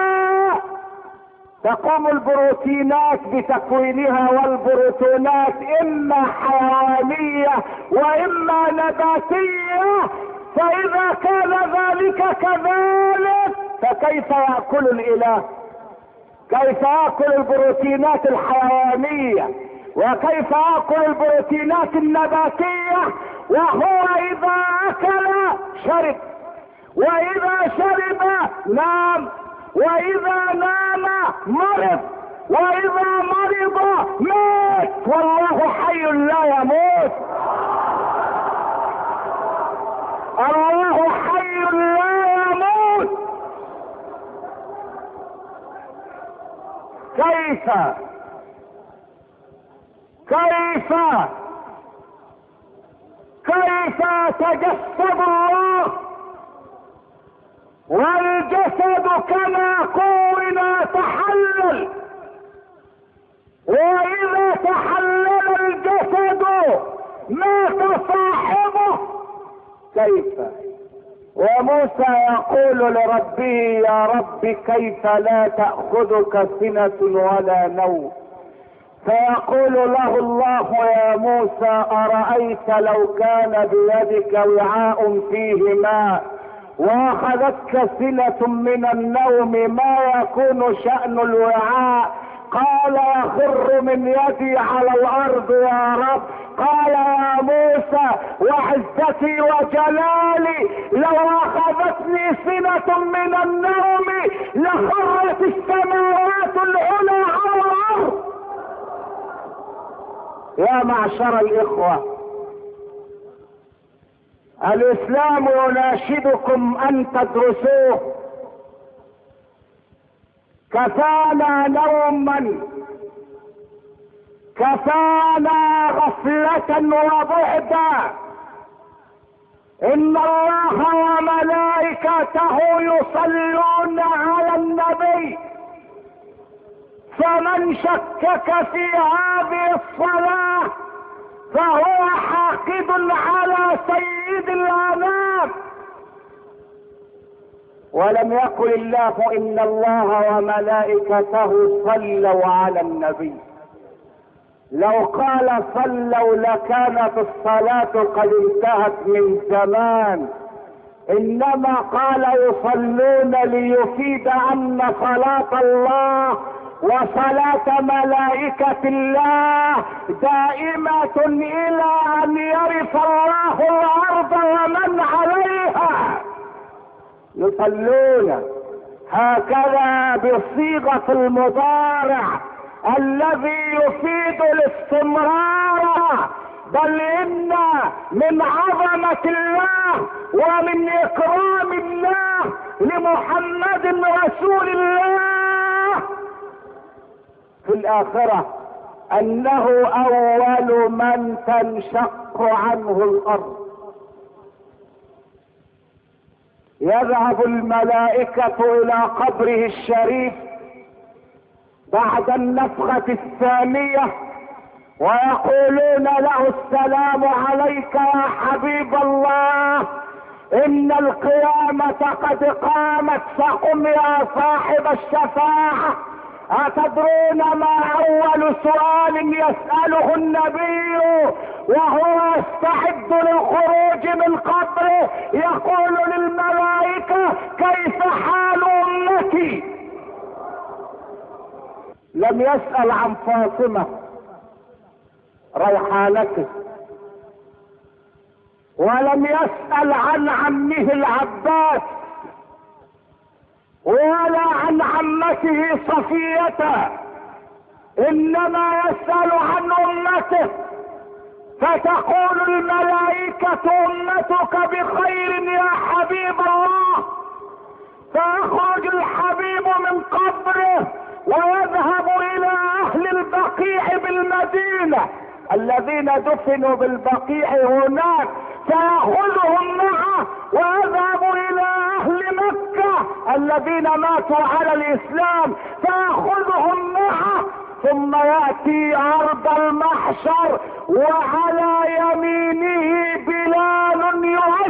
تقوم البروتينات بتكوينها، والبروتونات اما حيوانية واما نباتية. فاذا كان ذلك كذلك فكيف يأكل الاله؟ كيف يأكل البروتينات الحيوانية وكيف يأكل البروتينات النباتية وهو اذا اكل شرب واذا شرب نام واذا نام مرض واذا مرض مات والله حي لا يموت. الله حي لا يموت. كيف يتجسد الله والجسد كما كون تحلل، واذا تحلل الجسد مات صاحبه؟ كيف؟ وموسى يقول لربه يا رب كيف لا تأخذك سنة ولا نوم؟ فيقول له الله يا موسى أرأيت لو كان بيدك وعاء فيه ماء واخذتك سنة من النوم ما يكون شأن الوعاء؟ قال يخر من يدي على الارض يا رب. قال يا موسى وعزتي وجلالي لو اخذتني سنة من النوم لخرت السماوات العلى على الارض. يا معشر الاخوة، الاسلام يناشدكم ان تدرسوه. كفانا نوما، كفانا غفلة وبعدا. ان الله وملائكته يصلون على النبي، فمن شكك في هذه الصلاة فهو حاقد على سيد الانام. ولم يقل الله ان الله وملائكته صلوا على النبي. لو قال صلوا لكانت الصلاة قد انتهت من زمان، انما قال يصلون ليفيد ان صلاة الله وصلاة ملائكة الله دائمة الى ان يرث الله الارض ومن عليها. يصلون هكذا بصيغة المضارع الذي يفيد الاستمرار، بل ان من عظمة الله ومن اكرام الله لمحمد رسول الله في الاخرة انه اول من تنشق عنه الارض. يذهب الملائكة الى قبره الشريف بعد النفخة الثانية ويقولون له السلام عليك يا حبيب الله، ان القيامة قد قامت، فقم يا صاحب الشفاعة. اتدرون ما اول سؤال يسأله النبي وهو يستعد للخروج من قبره؟ يقول للملائكة كيف حال امتي؟ لم يسأل عن فاطمة ريحانته، ولم يسأل عن عمه العباس، ولا عن عمته صفية، انما يسأل عن امته. فتقول الملائكة امتك بخير يا حبيب الله، فيخرج الحبيب من قبره ويذهب الى اهل البقيع بالمدينة الذين دفنوا بالبقيع هناك، فيأخذهم معه ويذهب الى اهل مكة الذين ماتوا على الاسلام فيأخذهم معه، ثم يأتي ارض المحشر وعلى يمينه بلال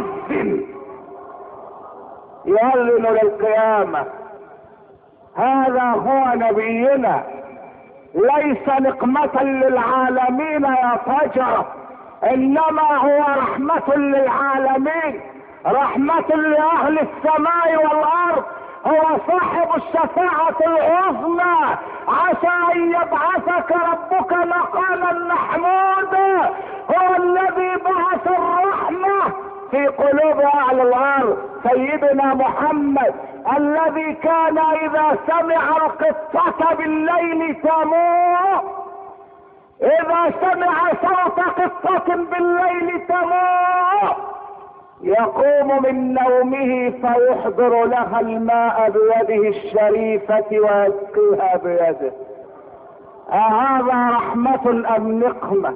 يؤذن للقيامة. هذا هو نبينا، ليس نقمة للعالمين يا فجر، انما هو رحمة للعالمين، رحمة لاهل السماء والارض. هو صاحب الشفاعة العظمى، عسى ان يبعثك ربك مقاما محمودا. هو الذي بعث الرحمة في قلوب اهل الارض. سيدنا محمد الذي كان اذا سمع القطة بالليل تموء، اذا سمع صوت قطة بالليل تموء يقوم من نومه فيحضر لها الماء بيده الشريفة ويسقيها بيده. أهذا رحمة ام نقمة؟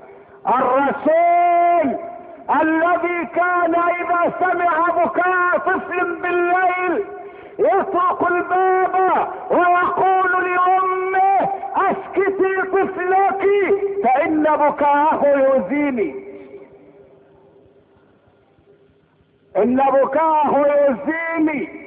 الرسول الذي كان اذا سمع بكاء طفل بالليل يطرق الباب ويقول لامه اسكتي طفلك فان بكاءه يؤذيني، ان بكاءه يؤذيني.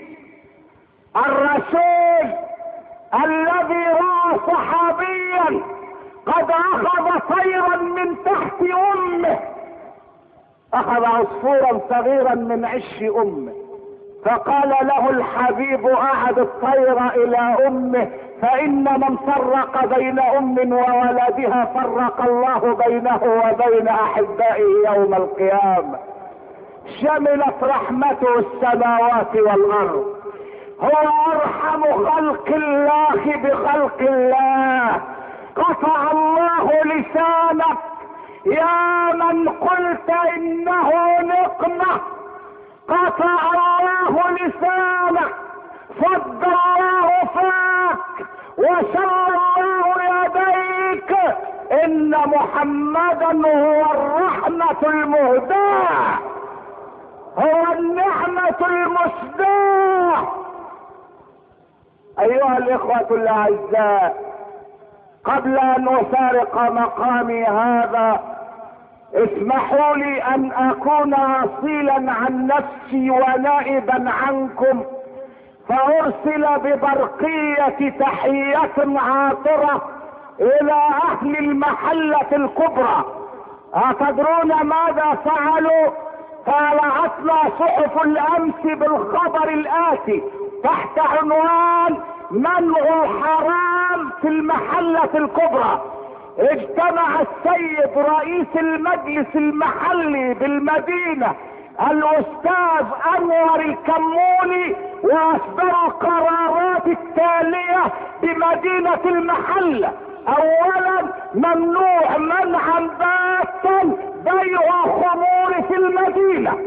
الرسول الذي راى صحابيا قد اخذ طيرا من تحت امه، اخذ عصفورا صغيرا من عش امه، فقال له الحبيب اعد الطير الى امه فان من فرق بين ام وولدها فرق الله بينه وبين احبائه يوم القيامة. شملت رحمته السماوات والارض. هو ارحم خلق الله بخلق الله. قطع الله لسانك يا من قلت انه نقمة. قطع الله لسانك، فض الله فاك، وشر الله يديك. ان محمدا هو الرحمة المهداة، هو النعمة المسداة. ايها الاخوة الاعزاء، قبل ان افارق مقامي هذا اسمحوا لي ان اكون اصيلا عن نفسي ونائبا عنكم، فارسل ببرقية تحية عاطرة الى اهل المحلة الكبرى. اتدرون ماذا فعلوا؟ طالعتنا صحف الامس بالخبر الاتي تحت عنوان منع الحرام في المحلة الكبرى. اجتمع السيد رئيس المجلس المحلي بالمدينة الاستاذ انور الكموني واصدر القرارات التالية بمدينة المحلة. اولا، ممنوع منعا باتا بيع خمور في المدينة.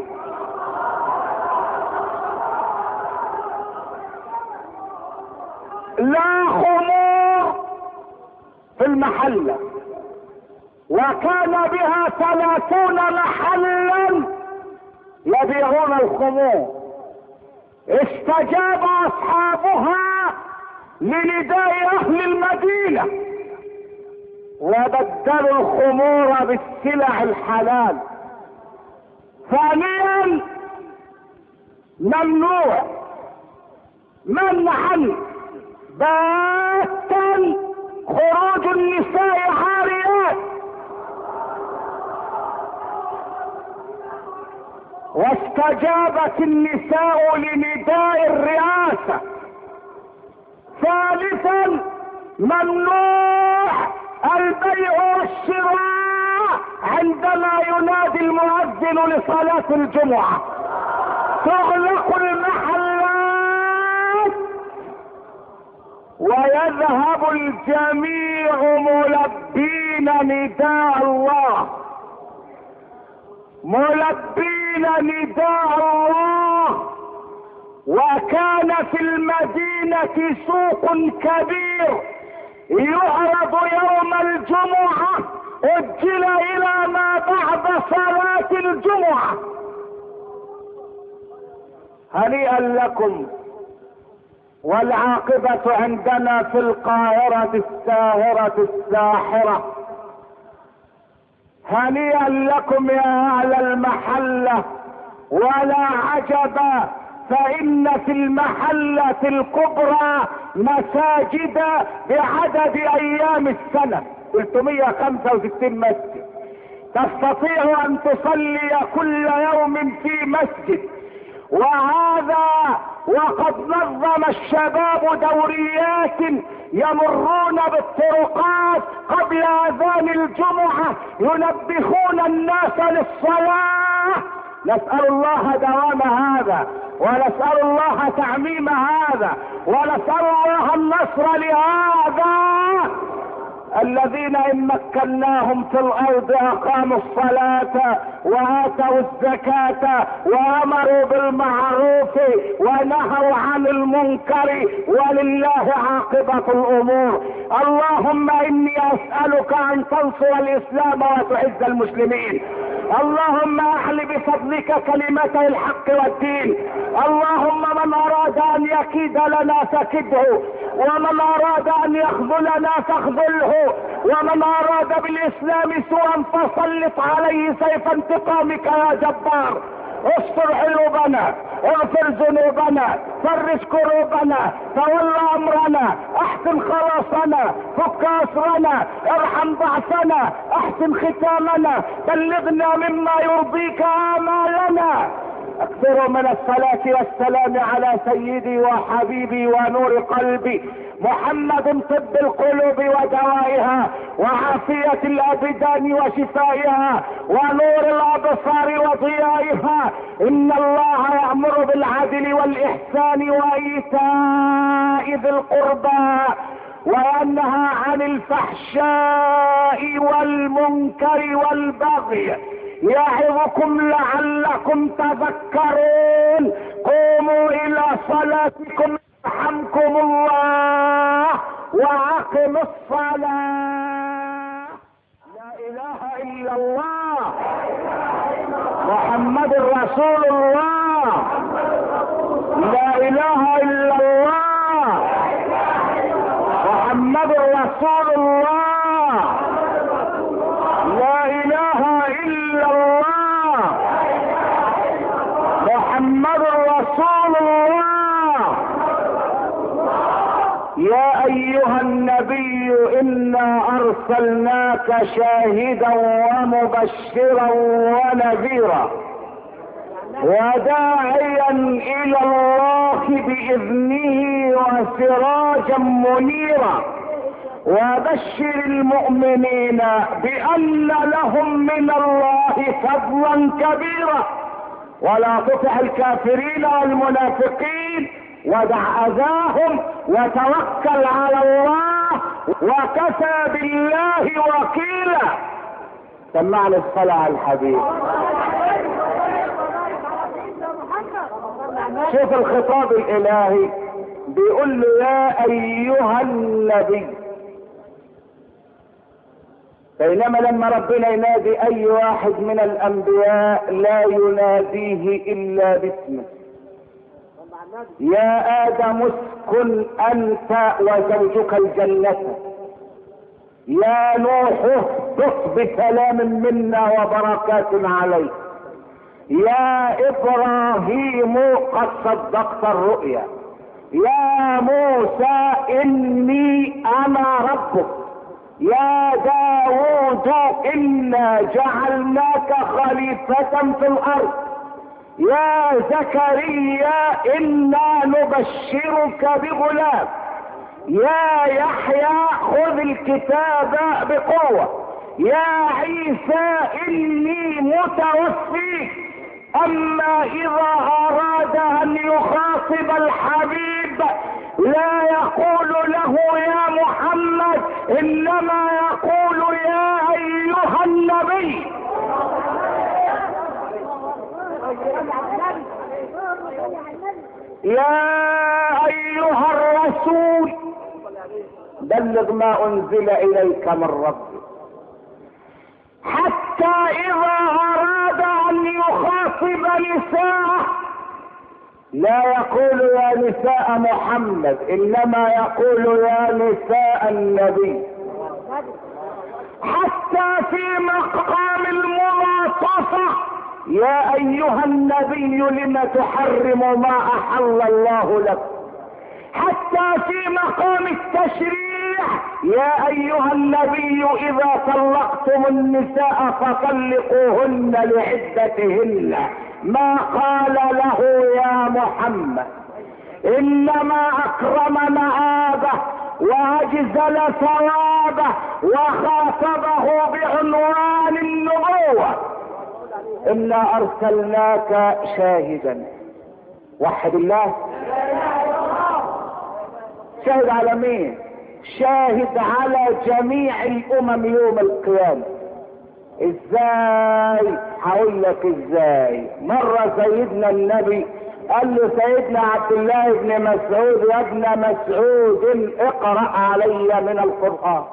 لا خمور في المحلة، وكان بها 30 محلا يبيعون الخمور. استجاب اصحابها لنداء اهل المدينة وبدلوا الخمور بالسلع الحلال. ثانيا، ممنوع منعا باتا خروج النساء عاريات. واستجابت النساء لنداء الرئاسة. ثالثا، ممنوع البيع والشراء عندما ينادي المؤذن لصلاة الجمعة. تغلق المحلات ويذهب الجميع ملبين نداء الله، ملبين نداء الله. وكان في المدينة سوق كبير يعرض يوم الجمعة، اجل الى ما بعد صلاة الجمعة. هنيئا لكم، والعاقبة عندنا في القاهرة الساهرة الساحرة. هنيئا لكم يا اهل المحلة، ولا عجب، فان في المحلة الكبرى مساجد بعدد ايام السنة 365 مسجد. تستطيع ان تصلي كل يوم في مسجد. وهذا وقد نظم الشباب دوريات يمرون بالطرقات قبل اذان الجمعة ينبهون الناس للصلاة. نسأل الله دوام هذا، ونسأل الله تعميم هذا، ونسأل الله النصر لهذا. الذين ان مكناهم في الارض اقاموا الصلاة واتوا الزكاة وامروا بالمعروف ونهوا عن المنكر، ولله عاقبة الامور. اللهم اني اسألك ان تنصر الاسلام وتعز المسلمين. اللهم اعل بفضلك كلمتي الحق والدين. اللهم من اراد ان يكيد لنا فكده، ومن اراد ان يخذلنا فاخذله، ومن اراد بالاسلام سوءا فسلط عليه سيف انتقامك يا جبار. استر عيوبنا، اغفر ذنوبنا، فرج كروبنا، تولى امرنا، احسن خلاصنا، فك اسرنا، ارحم ضعفنا، احسن ختامنا، بلغنا مما يرضيك امالنا. اكثروا من الصلاة والسلام على سيدي وحبيبي ونور قلبي محمد، طب القلوب ودوائها وعافية الابدان وشفائها ونور الابصار وضيائها. ان الله يأمر بالعدل والاحسان وايتاء ذي القربى وينهى عن الفحشاء والمنكر والبغي يعظكم لعلكم تذكرون. قوموا الى صلاتكم يرحمكم الله واقم الصلاة. لا اله الا الله محمد رسول الله. لا اله الا الله محمد رسول الله. لا اله الا الله محمد رسول الله. يا ايها النبي انا ارسلناك شاهدا ومبشرا ونذيرا وداعيا الى الله باذنه وسراجا منيرا وبشر المؤمنين بان لهم من الله فضلا كبيرا ولا تطع الكافرين والمنافقين ودع اذاهم وتوكل على الله وكفى بالله وكيلا. سمعنا الصلاة على الحبيب. شوف الخطاب الالهي بيقول له يا ايها النبي، بينما لما ربنا ينادي اي واحد من الانبياء لا يناديه الا باسمه. يا ادم اسكن انت وزوجك الجنة، يا نوح اهبط بسلام منا وبركات عليك، يا ابراهيم قد صدقت الرؤيا، يا موسى اني انا ربك، يا داود انا جعلناك خليفة في الارض، يا زكريا انا نبشرك بغلام، يا يحيى خذ الكتاب بقوة، يا عيسى اني متوفيك. اما اذا اراد ان يخاطب الحبيب لا يقول له يا محمد، انما يقول يا ايها النبي. يا ايها الرسول بلغ ما انزل اليك من ربك. حتى اذا اراد ان يخاطب نساءه لا يقول يا نساء محمد، انما يقول يا نساء النبي. حتى في مقام الملاطفة يا ايها النبي لم تحرم ما احل الله لك. حتى في مقام التشريع يا ايها النبي اذا طلقتم النساء فطلقوهن لعدتهن، ما قال له يا محمد، انما اكرم مآبه واجزل ثوابه وخاطبه بعنوان النبوة. انا ارسلناك شاهدا. وحد الله. شاهد على مين؟ شاهد على جميع الامم يوم القيامة. ازاي؟ هقول لك ازاي. مرة سيدنا النبي قال له سيدنا عبد الله بن مسعود يا ابن مسعود اقرأ علي من القرآن.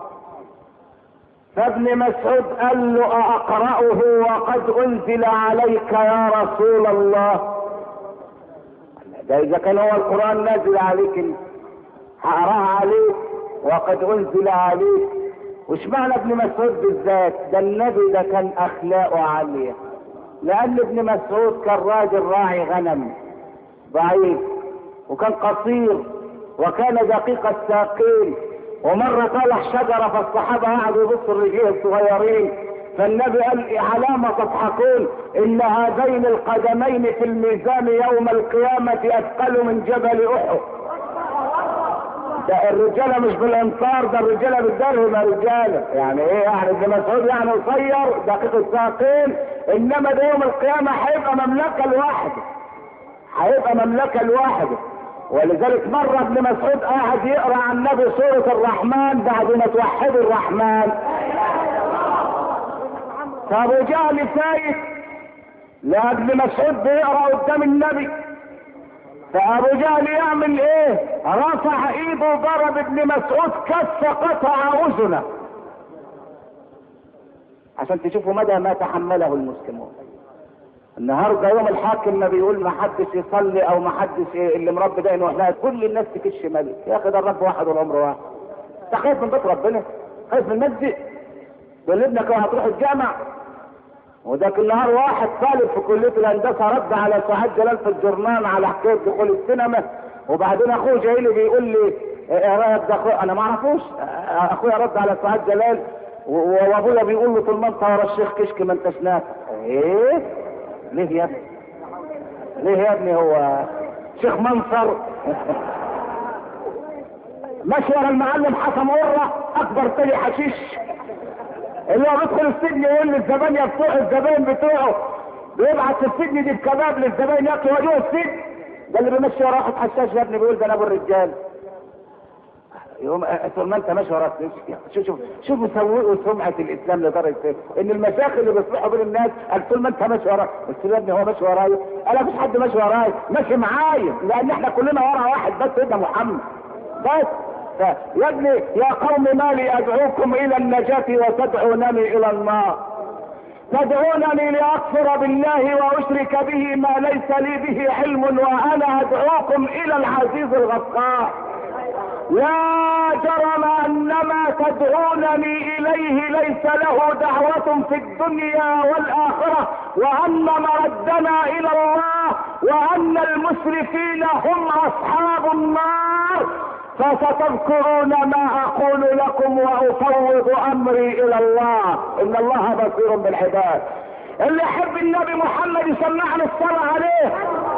فابن مسعود قال له اقرأه وقد انزل عليك يا رسول الله؟ ده اذا كان هو القرآن نازل عليك هقرأها عليك وقد انزل عليك. وش معنى ابن مسعود بالذات؟ ده النبي ده كان اخلاقه عالية، لان ابن مسعود كان راجل راعي غنم ضعيف وكان قصير وكان دقيق الساقين. ومرة طلع شجرة فالصحابة قعدوا يبصوا الرجال الصغيرين فالنبي قال علامة تضحكون ان هذين القدمين في الميزان يوم القيامة اثقل من جبل احد. ده الرجالة مش بالانصار، ده الرجالة بالدرهم يا رجالة. يعني ايه يعني؟ ابن مسعود يعني قصير دقيق الساقين، انما ده يوم القيامة هيبقى مملكة لوحده، هيبقى مملكة لوحده. ولذلك مرة ابن مسعود قاعد يقرأ عن النبي سورة الرحمن بعد ما توحدوا الرحمن، فابو جهل فايت لا ابن مسعود بيقرأ قدام النبي، فابو جهل يعمل ايه؟ رفع ايده وضرب ابن مسعود كف قطع اذنه، عشان تشوفوا مدى ما تحمله المسلمون. النهارده يوم الحاكم ما بيقول ما حدش يصلي او ما حدش اللي مربي ده انه كل الناس تكش ملك. يا اخي ده الرب واحد والعمر واحد. انت خايف من بيت ربنا؟ خايف من المسجد؟ تقول لابنك هتروح الجامع؟ وذاك النهار واحد طالب في كليه الهندسه رد على سعاد جلال في الجورنال على حكايه دخول السينما، وبعدين اخوه جاي لي بيقول لي ايه رايك ده اخويا؟ انا ما اعرفوش. اخويا رد على سعاد جلال وابويا بيقول له طول ما انت ورا الشيخ كشك ما انتش نافع. ايه؟ ليه يا ابني؟ ليه يا ابني؟ هو شيخ منصر ماشي ورا المعلم حسن قرة اكبر تاني حشيش اللي هو بيدخل السجن يقول للزبائن بتوع الزباين بتوعه بيبعت في السجن دي الكباب للزباين ياكلوا وجوه السجن. ده اللي بيمشي ورا واحد حشاش يا ابني بيقول ده انا ابو الرجال. يوم طول ما انت ماشي ورا شوف سوقوا سمعه الاسلام لدرجه ان المشاكل اللي بيصلحوا بين الناس قال طول ما انت ماشي ورا. قلت له يا ابني هو ماشي ورايا؟ انا مفيش حد ماشي ورايا، ماشي معايا لان احنا كلنا ورا واحد بس ده محمد بس. يا ابني يا قوم ما لي ادعوكم الى النجاة وتدعونني الى النار. تدعونني لاكفر بالله واشرك به ما ليس لي به علم وانا ادعوكم الى العزيز الغفار. لا جرم ان ما تدعونني اليه ليس له دعوة في الدنيا والاخرة وان مردنا الى الله وان المسرفين هم اصحاب النار. فستذكرون ما اقول لكم وافوض امري الى الله ان الله بصير بالعباد. اللي يحب النبي محمد يسمعنا الصلاة عليه.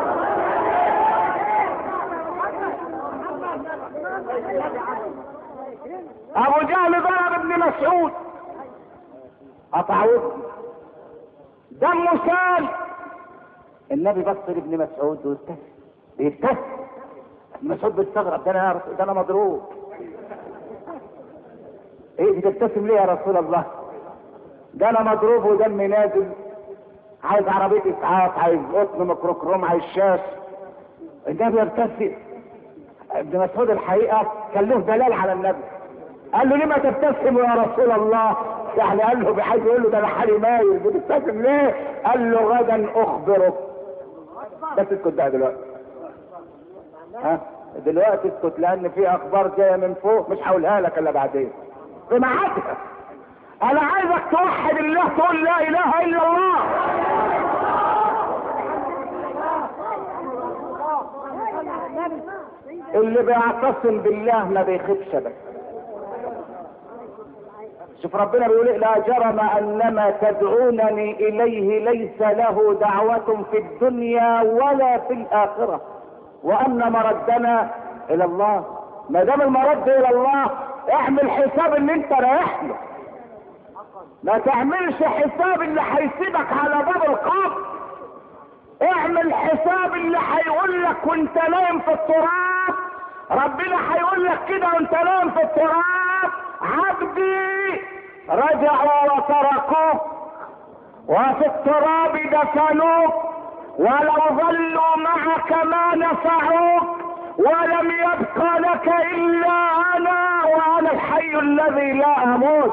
ابو جهل ضرب ابن مسعود قطع ودنه دمه سال. النبي بص لابن مسعود وابتسم. ابن مسعود بيستغرب ده انا مضروب. ايه بتبتسم ليه يا رسول الله؟ ده انا مضروب ودمي نازل، عايز عربيه اسعاف، عايز قطن ميكروكروم، عايز شاش. النبي يبتسم. ابن مسعود الحقيقه كان له دلال على النبي. قال له لما تبتسم يا رسول الله؟ يعني قال له بحيث يقول له ده انا حالي مايل، بتبتسم ليه؟ قال له غدا اخبرك. بس اسكت بقى دلوقتي. دلوقتي اسكت لان في اخبار جايه من فوق مش هقولها لك الا بعدين في ميعادها. انا عايزك توحد الله، تقول لا اله الا الله. اللي بيعتصم بالله ما بيخافش بس. شوف ربنا بيقول لا جرم ان ما تدعونني اليه ليس له دعوة في الدنيا ولا في الاخرة وان مردنا الى الله. ما دام المرد الى الله اعمل حساب ان انت رايح له، ما تعملش حساب اللي هيسيبك على باب القبر. اعمل حساب اللي هيقول لك وانت نايم في التراب. ربنا هيقول لك كده وانت نايم في التراب عبدي رجعوا وتركوك وفي التراب دفنوك ولو ظلوا معك ما نفعوك ولم يبق لك الا انا وانا الحي الذي لا اموت.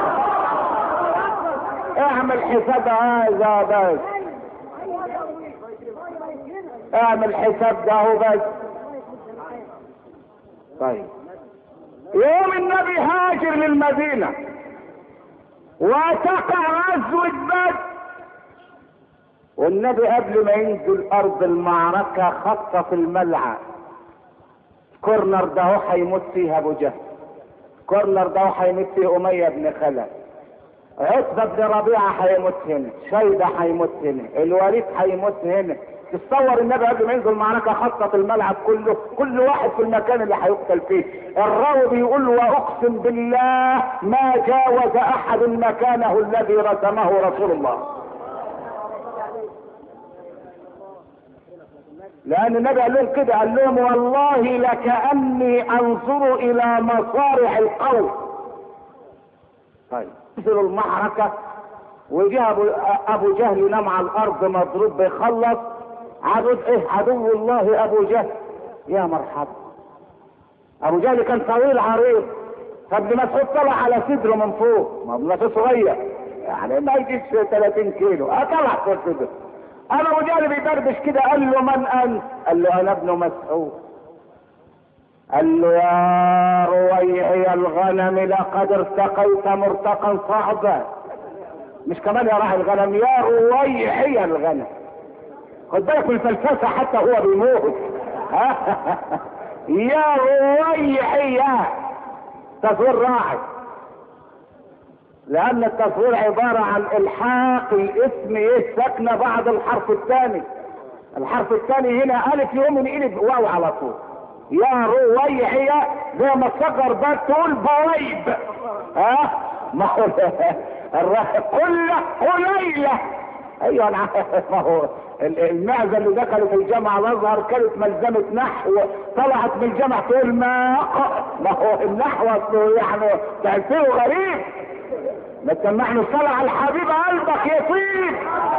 اعمل حساب هذا بس، اعمل حساب ده بس. طيب يوم النبي هاجر للمدينة وتقع غزوة بدر، والنبي قبل ما ينزل ارض المعركة خطف الملعب. كورنر ده هيموت فيها ابو جهل، كورنر ده هيموت فيه امية بن خلف، عتبة بن ربيعة هيموت هنا، شيبة هيموت هنا، الوليد هيموت هنا. تتصور النبي قبل ما ينزل المعركة خطط الملعب كله، كل واحد في المكان اللي هيقتل فيه. الراوي بيقول واقسم بالله ما جاوز احد مكانه الذي رسمه رسول الله، لان النبي قال لهم كده، قال لهم والله لكأني انظر الى مصارع القوم. طيب نزلوا المعركة وجاء ابو جهل ينام على الارض مضروب بيخلص. عدو الله ابو جهل، يا مرحبا. ابو جهل كان طويل عريض، فابن مسعود طلع على صدره من فوق، ما ابن مسعود صغير يعني ما يجيش 30 كيلو، طلع فوق صدره. انا ابو جهل بيدردش كده، قال له من انت؟ قال له انا ابن مسعود. قال له يا رويعي الغنم لقد ارتقيت مرتقا صعبا. مش كمان يا راعي الغنم، يا رويعي الغنم. خد بالك من الفلسفه حتى هو بيموت. يا رويعي، تصوير راعي، لان التصوير عباره عن الحاق الاسم ساكنه بعد الحرف الثاني. الحرف الثاني هنا الف يقوم ينقلب واو على طول. يا رويعي زي ما الصغر ده تقول بويب. ما هو كله قليله. ايوه انا عارف. ما هو المعزه اللي دخلت الجامعه الازهر كانت ملزمه نحو، طلعت من الجامعه تقول ما هو النحو يعني تاثيره غريب. ما تسمعني الصلاه على الحبيب قلبك يطيب.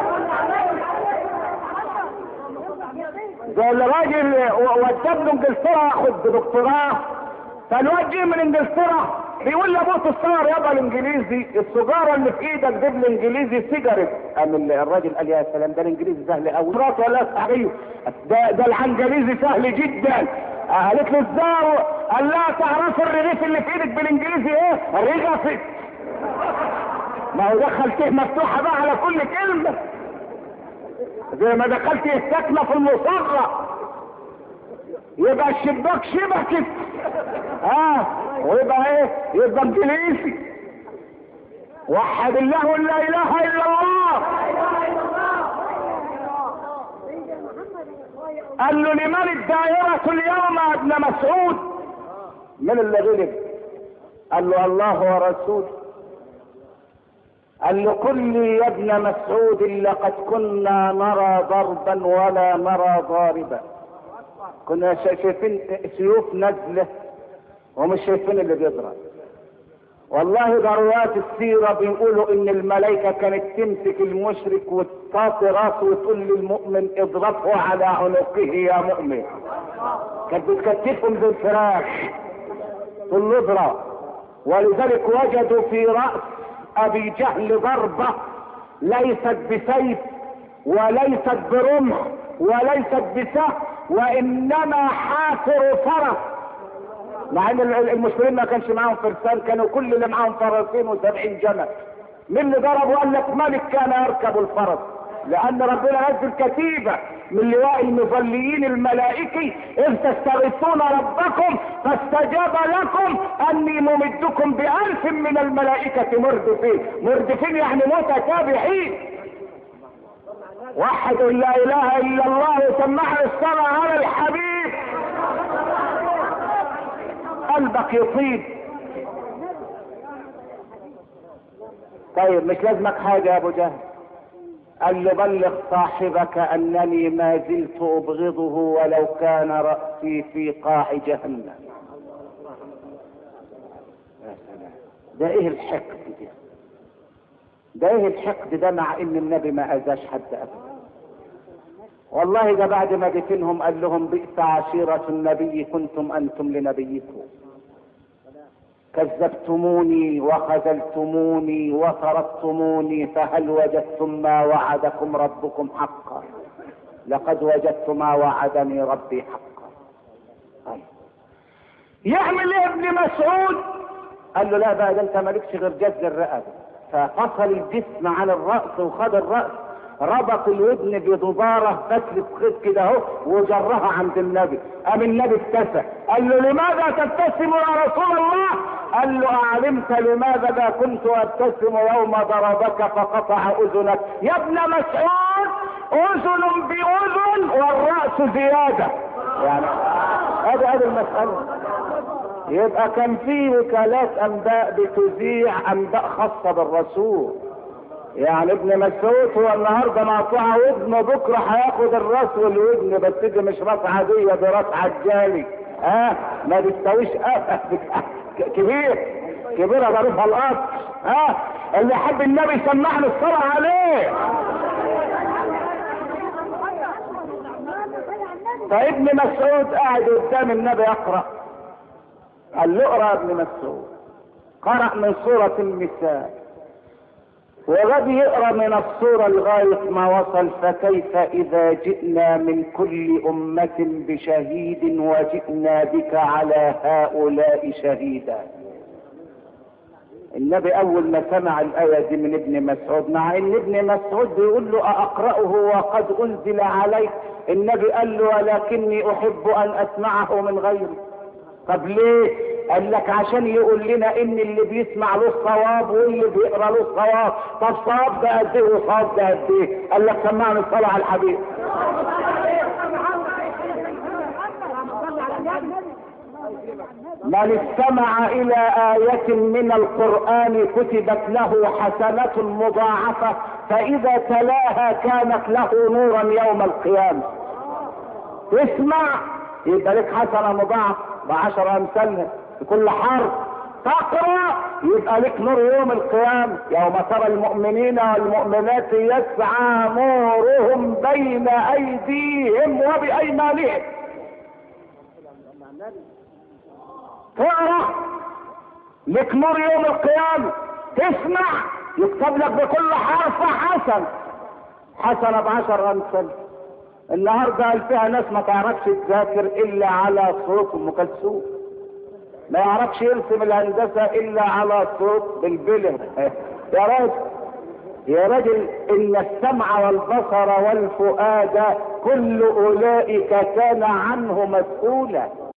زي الراجل وداه ابنه انجلترا ياخد دكتوراه، فالواد جه من انجلترا بيقول لابوه الصغر يابا الانجليزي، السجاره اللي في ايدك دي بالانجليزي سيجارت. قام الراجل قال يا سلام ده الانجليزي سهل قوي. مراته ولا صحيح ده الانجليزي سهل جدا. قالت له ازاي؟ قال لها تعرف الرغيف اللي في ايدك بالانجليزي ايه؟ رغفت. ما هو دخل ته مفتوحه بقى على كل كلمه، زي ما دخلت السكنه في المصغر يبقى الشباك شبكت. ويبقى ايه؟ يبقى انجليزي. وحد الله لا اله الا الله. قال له لمن الدائرة اليوم يا ابن مسعود؟ من اللي غلب؟ قال له الله ورسوله. قال له قل لي يا ابن مسعود لقد كنا نرى ضربا ولا نرى ضاربا. كنا شايفين سيوف نزله ومش شايفين اللي بيضرب. والله ده رواة السيرة بيقولوا ان الملائكة كانت تمسك المشرك وتطاطي راسه وتقول للمؤمن اضربه على عنقه يا مؤمن. كانت بتكتفهم زي الفراخ تقول له اضرب. ولذلك وجدوا في رأس ابي جهل ضربة ليست بسيف وليست برمح وليست بسهم، وانما حافر فرس. مع ان المسلمين ما كانش معاهم فرسان، كانوا كل اللي معاهم فرسين و70 جمل. من اللي ضربوا؟ قال لك ملك كان يركب الفرس، لان ربنا نزل كتيبة من لواء المظليين الملائكي اذ تستغيثون ربكم فاستجاب لكم اني ممدكم ب1000 من الملائكة مردفين. مردفين يعني متتابعين. وحد لا اله الا الله وسمعنا الصلاة على الحبيب قلبك يطيب. طيب مش لازمك حاجة يا ابو جهل. قال له بلغ صاحبك انني ما زلت ابغضه ولو كان رأسي في قاع جهنم. يا سلام، ده ايه الحقد ده؟ ده ايه الحقد ده مع ان النبي ما اذاش حد ابدا. والله ده بعد ما دفنهم قال لهم بئس عشيرة النبي كنتم انتم لنبيكم، كذبتموني وخذلتموني وطردتموني، فهل وجدتم ما وعدكم ربكم حقا؟ لقد وجدت ما وعدني ربي حقا. يعمل ايه ابن مسعود؟ قال له لا بقى ده انت مالكش غير جز الرقبه. ففصل الجسم عن الرأس وخد الرأس، ربط الودن بضبارة فتلة خيط كده اهو وجرها عند النبي. قام النبي ابتسم قال له لماذا تبتسم يا رسول الله؟ قال له اعلمت لماذا لا كنت ابتسم يوم ضربك فقطع اذنك؟ يا ابن مسعود اذن باذن والراس زياده. يعني هذه المساله. يبقى كان في وكالات انباء بتذيع انباء خاصه بالرسول. يعني ابن مسعود هو النهارده مقطوعه ودن، بكره هياخد الراس والودن، بس دي مش راس عاديه، دي راس عجالي. ما بتساويش كبير ظروفها الارض. اللي يحب النبي سمعني الصلاه عليه. فابن مسعود قاعد قدام النبي يقرا، قال له اقرا يا ابن مسعود. قرأ من سورة النساء، وغد يقرأ من السورة لغاية ما وصل فكيف إذا جئنا من كل أمة بشهيد وجئنا بك على هؤلاء شهيدا. النبي أول ما سمع الآية دي من ابن مسعود، مع إن ابن مسعود بيقول له أقرأه وقد أنزل عليك، النبي قال له ولكني أحب أن أسمعه من غيري. طب ليه؟ قال لك عشان يقول لنا ان اللي بيسمع له الصواب واللي بيقرا له الصواب. طب صواب ده قد ايه وصواب ده قد ايه؟ قال لك سمعنا الصلاه على الحبيب. من استمع الى آية من القرآن كتبت له حسنة مضاعفة، فاذا تلاها كانت له نورا يوم القيامة. اسمع يبقى لك حسنة مضاعفة ب10 امثالها بكل حرف. تقرأ يبقى لك نور يوم القيامة. يوم ترى المؤمنين والمؤمنات يسعى نورهم بين ايديهم وبايمانهم. تقرأ لك نور يوم القيامة. تسمع يكتب لك بكل حرف حسنة ب10 امثال. النهارده قال فيها ناس ما تعرفش تذاكر الا على صوت ام كلثوم، ما يعرفش يرسم الهندسه الا على صوت بلبله. يا راجل ان السمع والبصر والفؤاد كل اولئك كان عنه مسؤولا.